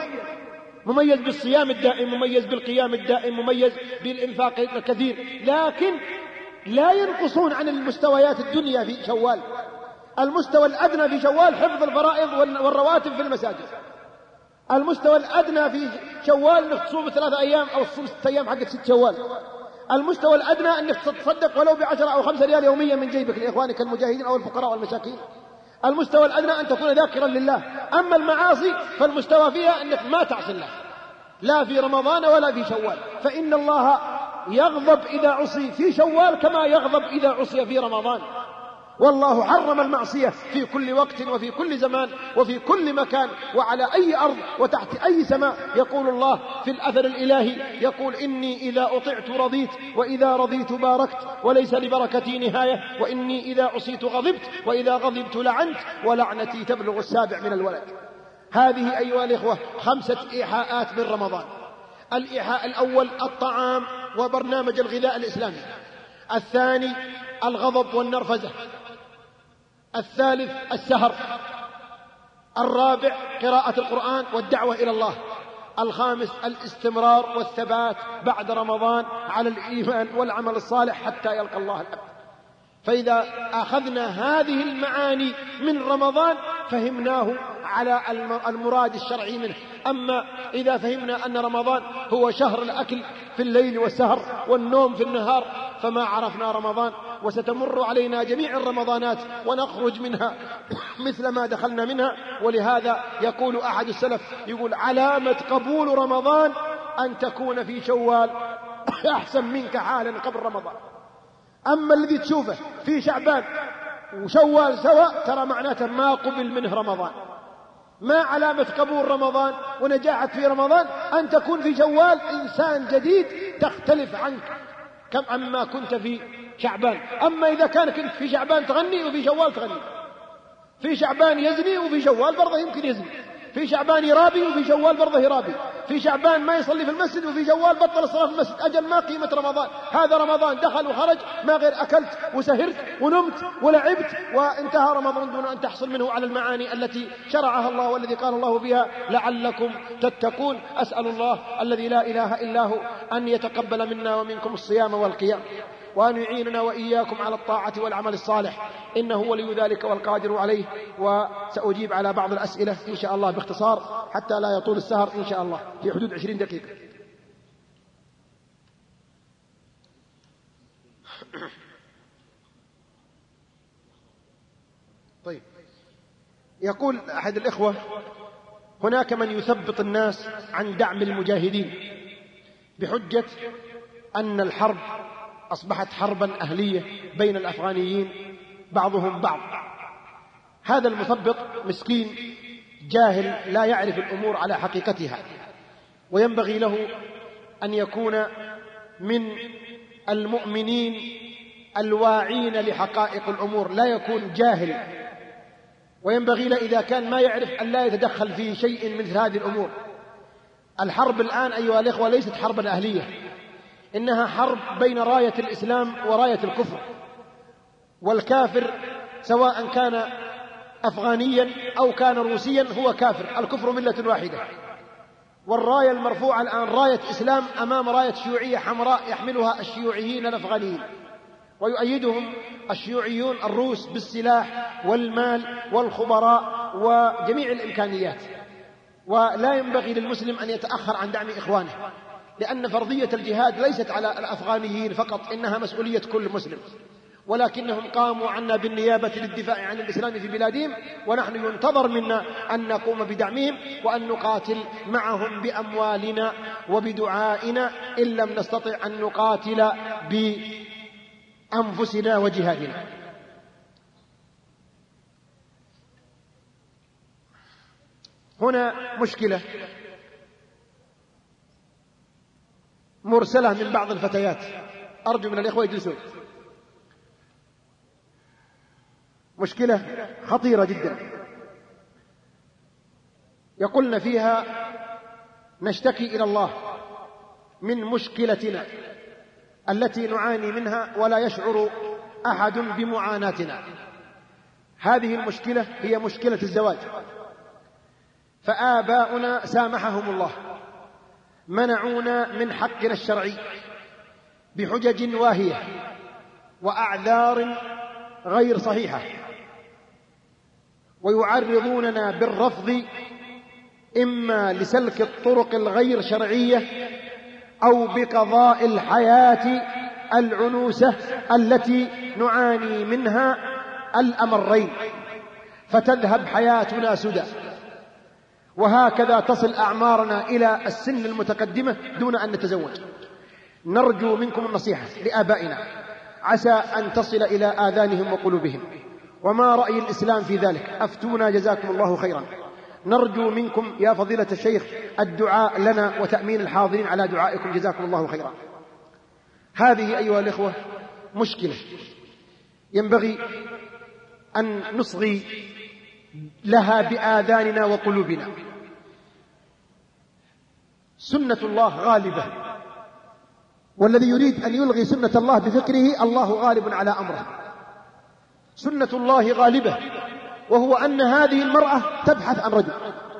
مميز بالصيام الدائم، مميز بالقيام الدائم، مميز بالإنفاق الكثير، لكن لا ينقصون عن المستويات الدنيا في شوال. المستوى الأدنى في شوال حفظ الفرائض والرواتب في المساجد. المستوى الأدنى في شوال أنك تصوم 3 أيام أو تصوم 6 أيام حق 6 شوال. المستوى الأدنى أنك تتصدق ولو ب10 أو 5 ريال يوميا من جيبك لإخوانك المجاهدين أو الفقراء والمساكين. المستوى الأدنى أن تكون ذاكرا لله. أما المعاصي فالمستوى فيها أنك ما تعصي الله، لا في رمضان ولا في شوال. فإن الله يغضب إذا عصي في شوال كما يغضب إذا عصي في رمضان. والله حرم المعصية في كل وقت وفي كل زمان وفي كل مكان وعلى أي أرض وتحت أي سماء. يقول الله في الأثر الإلهي، يقول: إني إذا أطعت رضيت وإذا رضيت باركت وليس لبركتي نهاية، وإني إذا عصيت غضبت وإذا غضبت لعنت ولعنتي تبلغ 7 من الولد. هذه أيها الإخوة 5 إيحاءات من رمضان. الإيحاء الأول الطعام وبرنامج الغذاء الإسلامي. الثاني الغضب والنرفزة. الثالث السهر. الرابع قراءة القرآن والدعوة إلى الله. الخامس الاستمرار والثبات بعد رمضان على الإيمان والعمل الصالح حتى يلقى الله العبد. فإذا أخذنا هذه المعاني من رمضان فهمناه على المراد الشرعي منه. أما إذا فهمنا أن رمضان هو شهر الأكل في الليل والسهر والنوم في النهار فما عرفنا رمضان، وستمر علينا جميع الرمضانات ونخرج منها مثل ما دخلنا منها. ولهذا يقول أحد السلف، يقول: علامة قبول رمضان أن تكون في شوال أحسن منك حالا قبل رمضان. أما الذي تشوفه في شعبان وشوال سواء ترى معناته ما قبل منه رمضان. ما علامة قبول رمضان ونجاحك في رمضان أن تكون في شوال إنسان جديد تختلف عنك كم أما كنت في شعبان. أما إذا كنت في شعبان تغني وفي شوال تغني، في شعبان يزني وفي شوال برضه يمكن يزني، في شعبان يرابي وفي شوال برضه يرابي، في شعبان ما يصلي في المسجد وفي شوال بطل الصلاة في المسجد. أجل ما قيمة رمضان؟ هذا رمضان دخل وخرج ما غير أكلت وسهرت ونمت ولعبت وانتهى رمضان دون أن تحصل منه على المعاني التي شرعها الله والذي قال الله بها لعلكم تتقون. أسأل الله الذي لا إله إلا هو أن يتقبل منا ومنكم الصيام والقيام، وأن يعيننا وإياكم على الطاعة والعمل الصالح، إنه ولي ذلك والقادر عليه. وسأجيب على بعض الأسئلة إن شاء الله باختصار حتى لا يطول السهر إن شاء الله في حدود 20 دقيقة. طيب، يقول أحد الإخوة: هناك من يثبط الناس عن دعم المجاهدين بحجة أن الحرب أصبحت حربا أهلية بين الأفغانيين بعضهم بعض. هذا المثبط مسكين جاهل لا يعرف الأمور على حقيقتها، وينبغي له أن يكون من المؤمنين الواعين لحقائق الأمور، لا يكون جاهل. وينبغي له إذا كان ما يعرف أن لا يتدخل في شيء مثل هذه الأمور. الحرب الآن أيها الإخوة ليست حربا أهلية، إنها حرب بين راية الإسلام وراية الكفر، والكافر سواء كان أفغانيا أو كان روسيا هو كافر، الكفر ملة واحدة. والراية المرفوعة الآن راية إسلام أمام راية شيوعية حمراء يحملها الشيوعيين الأفغانيين، ويؤيدهم الشيوعيون الروس بالسلاح والمال والخبراء وجميع الإمكانيات. ولا ينبغي للمسلم أن يتأخر عن دعم إخوانه، لأن فرضية الجهاد ليست على الأفغانيين فقط، إنها مسؤولية كل مسلم، ولكنهم قاموا عنا بالنيابة للدفاع عن الإسلام في بلادهم، ونحن ينتظر منا أن نقوم بدعمهم وأن نقاتل معهم بأموالنا وبدعائنا، إن لم نستطع أن نقاتل بأنفسنا وجهادنا. هنا مشكلة مرسلة من بعض الفتيات، أرجو من الإخوة يجلسون. مشكلة خطيرة جدا، يقولن فيها: نشتكي إلى الله من مشكلتنا التي نعاني منها ولا يشعر أحد بمعاناتنا. هذه المشكلة هي مشكلة الزواج. فآباؤنا سامحهم الله منعونا من حقنا الشرعي بحجج واهية وأعذار غير صحيحة، ويعرضوننا بالرفض إما لسلك الطرق الغير شرعية أو بقضاء الحياة العنوسة التي نعاني منها الأمرين، فتذهب حياتنا سدى، وهكذا تصل أعمارنا إلى السن المتقدمة دون أن نتزوج. نرجو منكم النصيحة لآبائنا، عسى أن تصل إلى آذانهم وقلوبهم. وما رأي الإسلام في ذلك؟ أفتونا جزاكم الله خيرا. نرجو منكم يا فضيلة الشيخ الدعاء لنا وتأمين الحاضرين على دعائكم جزاكم الله خيرا. هذه أيها الإخوة مشكلة ينبغي أن نصغي لها بآذاننا وقلوبنا. سنة الله غالبة، والذي يريد أن يلغي سنة الله بفكره الله غالب على أمره. سنة الله غالبة، وهو أن هذه المرأة تبحث عن رجل.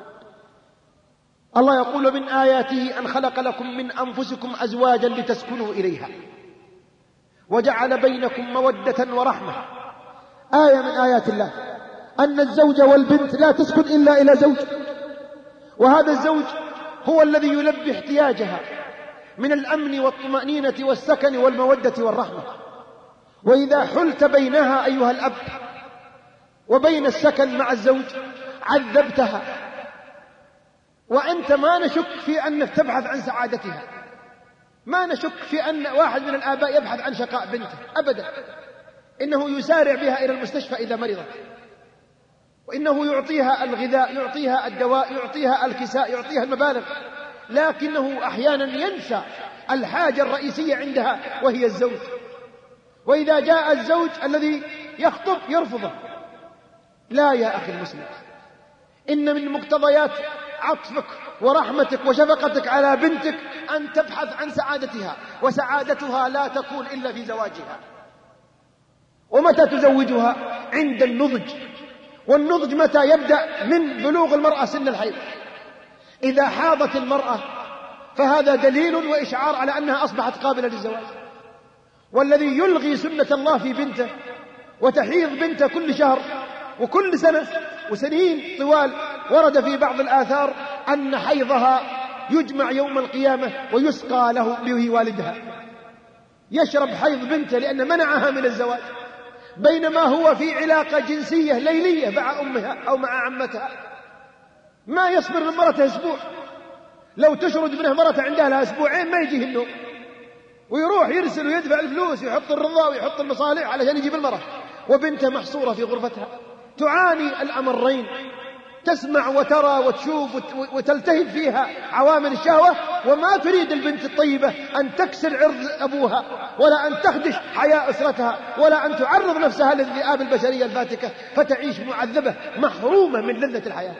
الله يقول: من آياته أن خلق لكم من أنفسكم أزواجا لتسكنوا إليها وجعل بينكم مودة ورحمة. آية من آيات الله أن الزوج والبنت لا تسكن إلا إلى زوج، وهذا الزوج هو الذي يلبي احتياجها من الأمن والطمأنينة والسكن والمودة والرحمة. وإذا حلت بينها أيها الأب وبين السكن مع الزوج عذبتها، وأنت ما نشك في أنك تبحث عن سعادتها، ما نشك في أن واحد من الآباء يبحث عن شقاء بنته أبدا، إنه يسارع بها إلى المستشفى إذا مرضت، وإنه يعطيها الغذاء، يعطيها الدواء، يعطيها الكساء، يعطيها المبالغ، لكنه أحيانا ينسى الحاجة الرئيسية عندها وهي الزوج. وإذا جاء الزوج الذي يخطب يرفضه. لا يا أخي المسلم، إن من مقتضيات عطفك ورحمتك وشفقتك على بنتك أن تبحث عن سعادتها، وسعادتها لا تكون إلا في زواجها. ومتى تزوجها؟ عند النضج. والنضج متى يبدأ؟ من بلوغ المرأة سن الحيض. إذا حاضت المرأة فهذا دليل وإشعار على أنها أصبحت قابلة للزواج. والذي يلغي سنة الله في بنته وتحيض بنته كل شهر وكل سنة وسنين طوال، ورد في بعض الآثار أن حيضها يجمع يوم القيامة ويسقى له والدها، يشرب حيض بنته لأن منعها من الزواج، بينما هو في علاقة جنسية ليلية مع أمها أو مع عمتها. ما يصبر من مرته أسبوع، لو تشرد منه مرته عندها لها أسبوعين ما يجيه النوم، ويروح يرسل ويدفع الفلوس ويحط الرضا ويحط المصالح علشان يجيب المرأة، وبنته محصورة في غرفتها تعاني الأمرين، تسمع وترى وتشوف وتلتهب فيها عوامل الشهوة، وما تريد البنت الطيبة أن تكسر عرض أبوها، ولا أن تخدش حياء أسرتها، ولا أن تعرض نفسها للذئاب البشرية الفاتكة، فتعيش معذبة محرومة من لذة الحياة.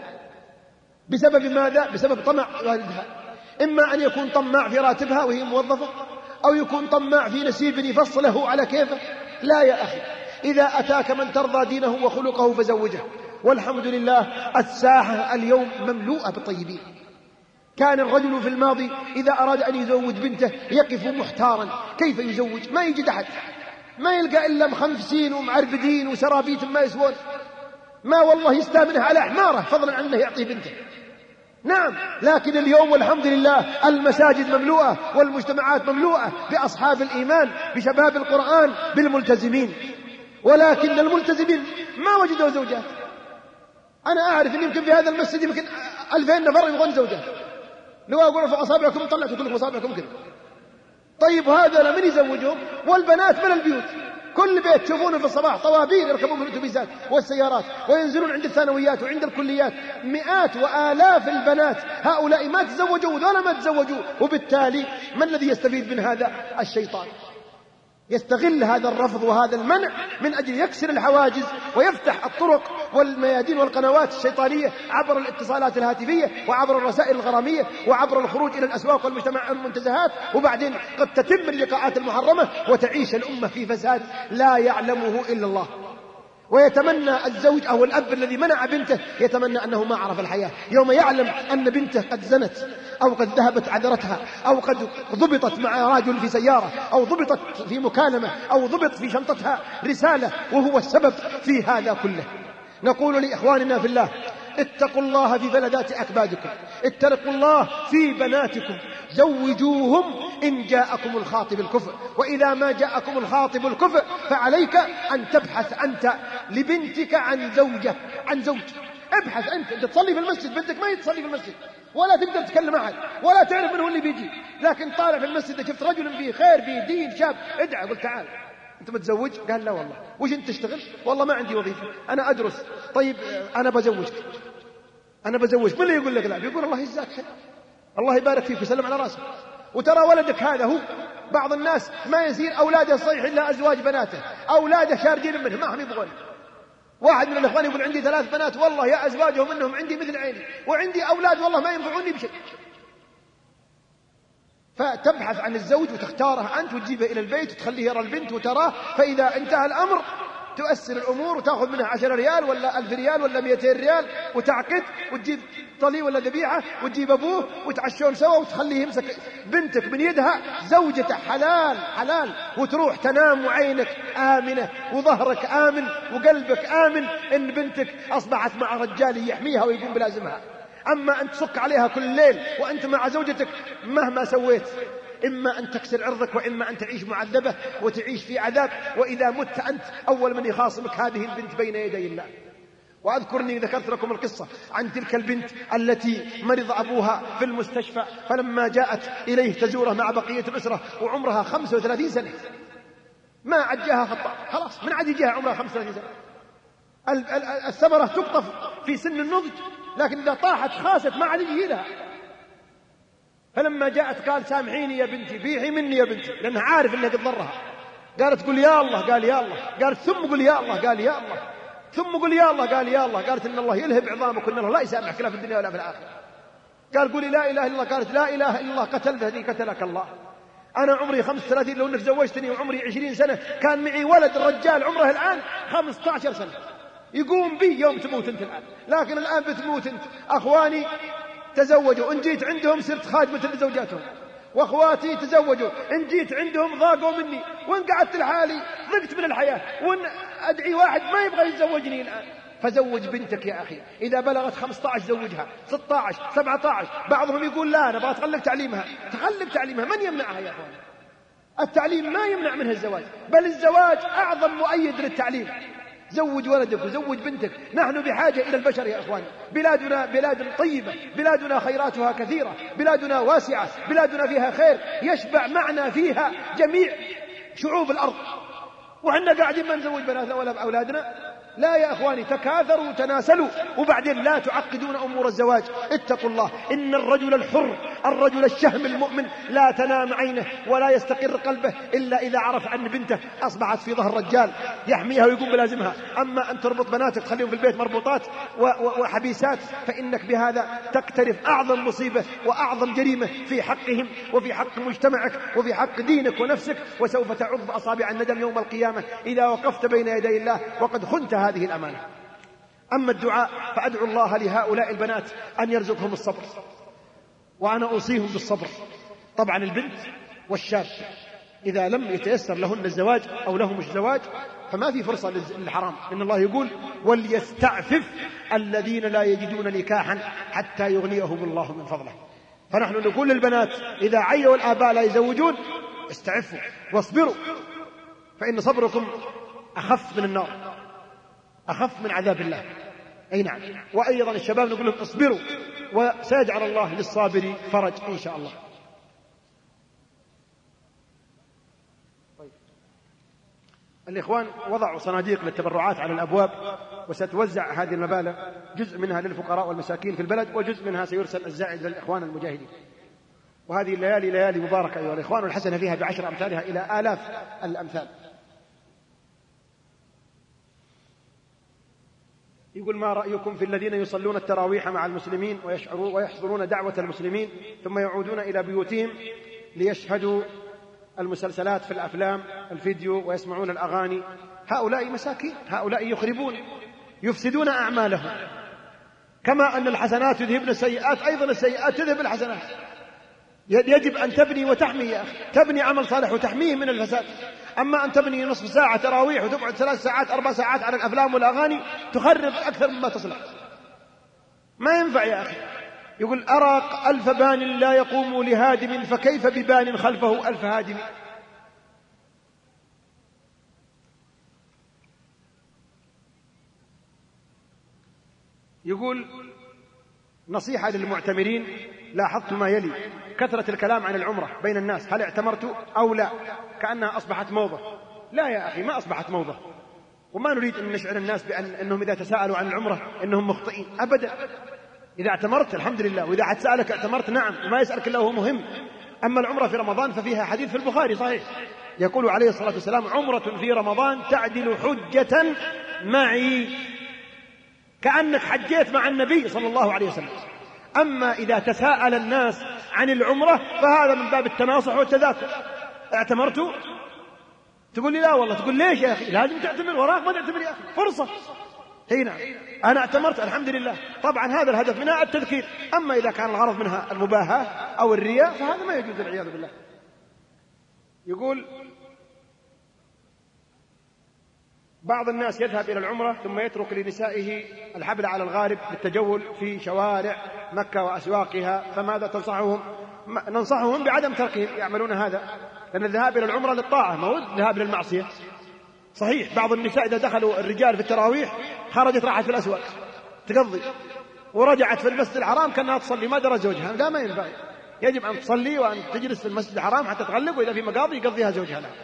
بسبب ماذا؟ بسبب طمع والدها. إما أن يكون طماع في راتبها وهي موظفة، أو يكون طماع في نسيب يفصله على كيفه. لا يا أخي، إذا أتاك من ترضى دينه وخلقه فزوجه. والحمد لله الساحة اليوم مملوءة بالطيبين. كان الرجل في الماضي إذا أراد أن يزوج بنته يقف محتارا كيف يزوج، ما يجد أحد، ما يلقى إلا مخنفسين ومعربدين وسرابيت ما يسوون، ما والله يستامنه على حماره فضلا عن أنه يعطيه بنته. نعم، لكن اليوم والحمد لله المساجد مملوءة والمجتمعات مملوءة بأصحاب الإيمان، بشباب القرآن، بالملتزمين. ولكن الملتزمين ما وجدوا زوجات. أنا أعرف أن يمكن في هذا المسجد يمكن 2000 نفر يبغون زوجات، لو أقول ارفعوا أصابعكم طلعتوا كلكم أصابعكم كذا. طيب هذا من يزوجهم؟ والبنات من البيوت، كل بيت تشوفونه في الصباح طوابير يركبون من الأتوبيسات والسيارات وينزلون عند الثانويات وعند الكليات، مئات وآلاف البنات. هؤلاء ما تزوجوا ولا ما تزوجوا، وبالتالي ما الذي يستفيد من هذا؟ الشيطان يستغل هذا الرفض وهذا المنع من أجل يكسر الحواجز ويفتح الطرق والميادين والقنوات الشيطانية عبر الاتصالات الهاتفية وعبر الرسائل الغرامية وعبر الخروج إلى الأسواق والمجتمع والمنتزهات، وبعدين قد تتم اللقاءات المحرمة وتعيش الأمة في فساد لا يعلمه إلا الله. ويتمنى الزوج أو الأب الذي منع بنته يتمنى أنه ما عرف الحياة، يوم يعلم أن بنته قد زنت أو قد ذهبت عذرتها أو قد ضبطت مع رجل في سيارة أو ضبطت في مكالمة أو ضبط في شنطتها رسالة وهو السبب في هذا كله. نقول لإخواننا في الله: اتقوا الله في فلذات أكبادكم، اتقوا الله في بناتكم، زوجوهم إن جاءكم الخاطب الكفء، وإذا ما جاءكم الخاطب الكفء فعليك أن تبحث أنت لبنتك عن زوجة، عن زوج. ابحث أنت تصلي في المسجد، بنتك ما يتصلي في المسجد ولا تقدر تتكلم أحد ولا تعرف من هو اللي بيجي، لكن طالع في المسجد شفت رجل فيه خير فيه دين شاب، ادعى قل تعال أنت متزوج؟ قال لا والله. وش أنت تشتغل؟ والله ما عندي وظيفة، أنا أدرس. طيب أنا بزوجك، أنا بزوجك. من اللي يقول لك لا؟ بيقول الله يجزاك خير، الله يبارك فيك وسلم على راسك. وترى ولدك هذا هو بعض الناس ما يصير أولاده صيح إلا أزواج بناته، أولاده شاردين منه ما هم يبغون. واحد من الأخوان يقول عندي 3 بنات والله يا أزواجهم منهم عندي مثل عيني، وعندي أولاد والله ما ينفعوني بشيء. فتبحث عن الزوج وتختاره أنت وتجيبه إلى البيت وتخليه يرى البنت وتراه، فإذا انتهى الأمر تؤثر الأمور وتأخذ منها 10 ريال ولا 1000 ريال ولا 200 ريال وتعقد وتجيب طلي ولا ذبيحة وتجيب أبوه وتعشون سوا وتخليه يمسك بنتك من يدها زوجته حلال حلال، وتروح تنام وعينك آمنة وظهرك آمن وقلبك آمن إن بنتك أصبحت مع رجال يحميها ويقوم بلازمها. أما أن تصك عليها كل ليل وأنت مع زوجتك مهما سويت، إما أن تكسر عرضك وإما أن تعيش معذبة وتعيش في عذاب، وإذا مت أنت أول من يخاصمك هذه البنت بين يدي الله. وأذكرني ذكرت لكم القصة عن تلك البنت التي مرض أبوها في المستشفى، فلما جاءت إليه تزوره مع بقية الأسرة وعمرها 35 سنة، ما عجاها خطأ، خلاص من عاد يجيها عمرها 35 سنة. الثمرة تقطف في سن النضج، لكن إذا طاحت خاست ما عاد يجي لها. فلما جاءت قال سامحيني يا بنتي، بيحي مني يا بنتي، لأنها عارف أنها قد ضرها. قالت قل يا الله، قال يا الله. قالت ثم قل يا الله، قال يا الله. ثم قل يا الله، قال يا الله. قالت إن الله يلهب عظامك وإن الله لا يسامحك لا في الدنيا ولا في الآخرة. قال قولي لا إله إلا الله. قالت لا إله إلا الله قتلت هذه قتلك الله. أنا عمري 35، لو أنك زوجتني وعمري 20 سنة كان معي ولد، الرجال عمره الآن 15 سنة، يقوم بي يوم تموت أنت الآن، لكن الآن بتموت أنت. أخواني تزوجوا، إن جيت عندهم صرت خادمة لزوجاتهم، وأخواتي تزوجوا، إن جيت عندهم ضاقوا مني، وإن قعدت لحالي ضقت من الحياة، وإن أدعي واحد ما يبغى يتزوجني الآن. فزوج بنتك يا أخي، إذا بلغت 15 زوجها، 16 17. بعضهم يقول لا أنا أبغى تعليمها. تخلق تعليمها، من يمنعها يا أخوان؟ التعليم ما يمنع منها الزواج، بل الزواج أعظم مؤيد للتعليم. زوج ولدك وزوج بنتك. نحن بحاجة إلى البشر يا أخوان. بلادنا بلاد طيبة، بلادنا خيراتها كثيرة، بلادنا واسعة، بلادنا فيها خير يشبع معنا فيها جميع شعوب الأرض، وحنا قاعدين ما نزوج بناتنا ولا أولادنا. لا يا أخواني، تكاثروا تناسلوا، وبعدين لا تعقدون أمور الزواج. اتقوا الله. إن الرجل الحر، الرجل الشهم المؤمن لا تنام عينه ولا يستقر قلبه إلا إذا عرف أن بنته أصبحت في ظهر رجال يحميها ويقوم بلازمها. أما أن تربط بناتك تخليهم في البيت مربوطات وحبيسات، فإنك بهذا تقترف أعظم مصيبة وأعظم جريمة في حقهم وفي حق مجتمعك وفي حق دينك ونفسك، وسوف تعض أصابع الندم يوم القيامة إذا وقفت بين يدي الله وقد خنت هذه الأمانة. أما الدعاء فأدعو الله لهؤلاء البنات أن يرزقهم الصبر، وأنا أوصيهم بالصبر. طبعا البنت والشاب إذا لم يتيسر لهن الزواج أو لهم الزواج فما في فرصة للحرام، إن الله يقول وليستعفف الذين لا يجدون نكاحا حتى يغنيهم الله من فضله. فنحن نقول للبنات إذا عيوا الآباء لا يزوجون استعفوا واصبروا، فإن صبركم أخف من النار، أخف من عذاب الله. أي نعم. وأيضا الشباب نقول لهم اصبروا، وسيجعل الله للصابر فرج إن شاء الله. طيب. الإخوان وضعوا صناديق للتبرعات على الأبواب، وستوزع هذه المبالغ، جزء منها للفقراء والمساكين في البلد، وجزء منها سيرسل الزائد للإخوان المجاهدين. وهذه الليالي ليالي مباركة أيها الإخوان، والحسنة فيها ب10 أمثالها إلى آلاف الأمثال. يقول ما رأيكم في الذين يصلون التراويح مع المسلمين ويحضرون دعوة المسلمين ثم يعودون إلى بيوتهم ليشهدوا المسلسلات في الأفلام الفيديو ويسمعون الأغاني؟ هؤلاء مساكين، هؤلاء يخربون يفسدون أعمالهم. كما أن الحسنات يذهبن السيئات، أيضا السيئات تذهب الحسنات. يجب أن تبني وتحمي يا أخي، تبني عمل صالح وتحميه من الفساد. أما أن تبني نصف ساعة تراويح وتقعد 3 ساعات 4 ساعات على الأفلام والأغاني تخرب أكثر مما تصلح، ما ينفع يا أخي. يقول أراق 1000 بان لا يقوم لهادم، فكيف ببان خلفه 1000 هادم. يقول نصيحة للمعتمرين، لاحظت ما يلي: كثرة الكلام عن العمرة بين الناس، هل اعتمرت أو لا؟ كأنها أصبحت موضة. لا يا أخي، ما أصبحت موضة، وما نريد أن نشعر الناس بأنهم إذا تساءلوا عن العمرة أنهم مخطئين أبدا. إذا اعتمرت الحمد لله، وإذا حد سألك اعتمرت نعم، وما يسألك الله هو مهم. أما العمرة في رمضان ففيها حديث في البخاري صحيح يقول عليه الصلاة والسلام: عمرة في رمضان تعدل حجة معي، كأنك حجيت مع النبي صلى الله عليه وسلم. أما إذا تساءل الناس عن العمرة فهذا من باب التناصح والتذاكر. اعتمرت؟ تقول لي لا والله. تقول ليش يا أخي؟ لازم تعتمر، وراك ما تعتمر يا أخي، فرصة. هنا أنا اعتمرت الحمد لله. طبعا هذا الهدف منها التذكير. أما إذا كان الغرض منها المباهاة أو الرياء فهذا ما يجوز والعياذ بالله. يقول بعض الناس يذهب إلى العمرة ثم يترك لنسائه الحبل على الغارب للتجول في شوارع مكة وأسواقها، فماذا تنصحهم؟ ننصحهم بعدم تركهم يعملون هذا، لأن الذهاب إلى العمرة للطاعة، ما هو الذهاب للمعصية. صحيح بعض النساء إذا دخلوا الرجال في التراويح خرجت راحت في الأسواق تقضي، ورجعت في المسجد الحرام كأنها تصلي، ما درى زوجها. لا، ما ينفع، يجب أن تصلي وأن تجلس في المسجد الحرام حتى تغلب، وإذا في مقاضي يقضيها زوجها لها.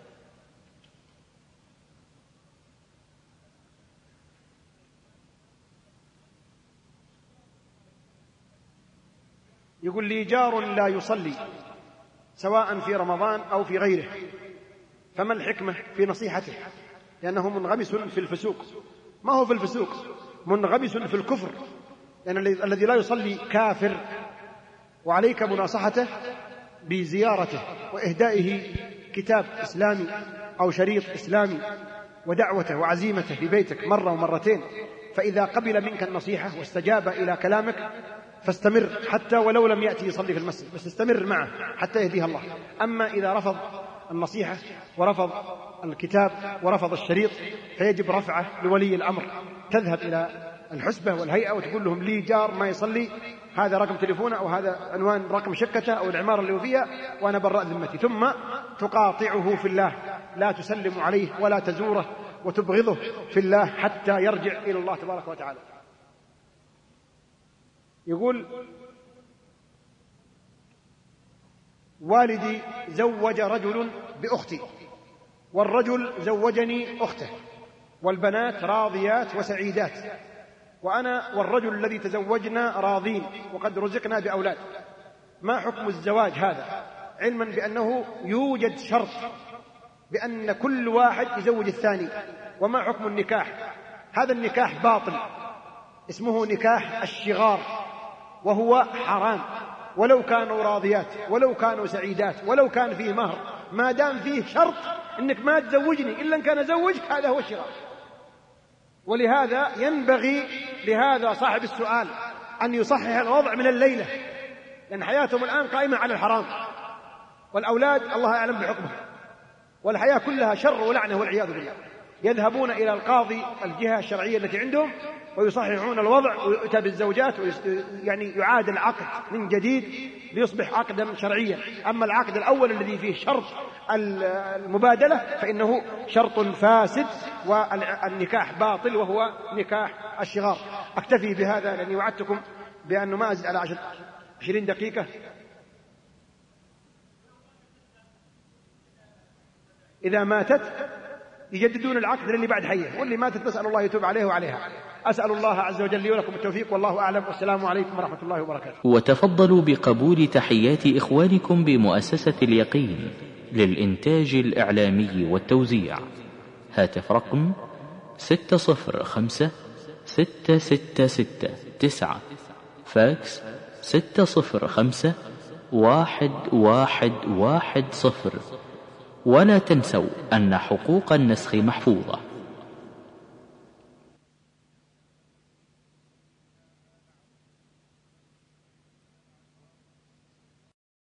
يقول لي جار لا يصلي سواء في رمضان أو في غيره، فما الحكمة في نصيحته؟ لأنه منغمس في الفسوق. ما هو في الفسوق، منغمس في الكفر، لأن الذي لا يصلي كافر، وعليك مناصحته بزيارته وإهدائه كتاب إسلامي أو شريط إسلامي ودعوته وعزيمته في بيتك مرة ومرتين، فإذا قبل منك النصيحة واستجاب إلى كلامك فاستمر حتى ولو لم يأتي يصلي في المسجد، بس استمر معه حتى يهديها الله. أما إذا رفض النصيحة ورفض الكتاب ورفض الشريط فيجب رفعه لولي الأمر، تذهب إلى الحسبة والهيئة وتقول لهم لي جار ما يصلي، هذا رقم تليفونه أو هذا عنوان رقم شقته أو العمارة اللي هو فيها وأنا براء ذمتي، ثم تقاطعه في الله، لا تسلم عليه ولا تزوره وتبغضه في الله حتى يرجع إلى الله تبارك وتعالى. يقول والدي زوج رجل بأختي، والرجل زوجني أخته، والبنات راضيات وسعيدات، وأنا والرجل الذي تزوجنا راضين وقد رزقنا بأولاد. ما حكم الزواج هذا، علما بأنه يوجد شرط بأن كل واحد يزوج الثاني؟ وما حكم النكاح؟ هذا النكاح باطل، اسمه نكاح الشغار، وهو حرام، ولو كانوا راضيات ولو كانوا سعيدات ولو كان فيه مهر، ما دام فيه شرط انك ما تزوجني الا ان كان زوجك، هذا هو الشغار. ولهذا ينبغي لهذا صاحب السؤال ان يصحح الوضع من الليله، لان حياتهم الان قائمه على الحرام، والاولاد الله اعلم بحكمه، والحياه كلها شر ولعنه والعياذ بالله. يذهبون الى القاضي الجهه الشرعيه التي عندهم ويصححون الوضع ويؤتى بالزوجات يعني يعاد العقد من جديد ليصبح عقدا شرعيا. أما العقد الأول الذي فيه شرط المبادلة فإنه شرط فاسد والنكاح باطل وهو نكاح الشغار. أكتفي بهذا لأني وعدتكم بأنه ما أزيد على 20 دقيقة. إذا ماتت يجددون العقد للي بعد حيه، واللي ماتت نسأل الله يتوب عليه وعليها. أسأل الله عز وجل لي ولكم التوفيق، والله أعلم، والسلام عليكم ورحمة الله وبركاته. وتفضلوا بقبول تحيات إخوانكم بمؤسسة اليقين للإنتاج الإعلامي والتوزيع. هاتف رقم 605 666 9، فاكس 605 1110. ولا تنسوا أن حقوق النسخ محفوظة.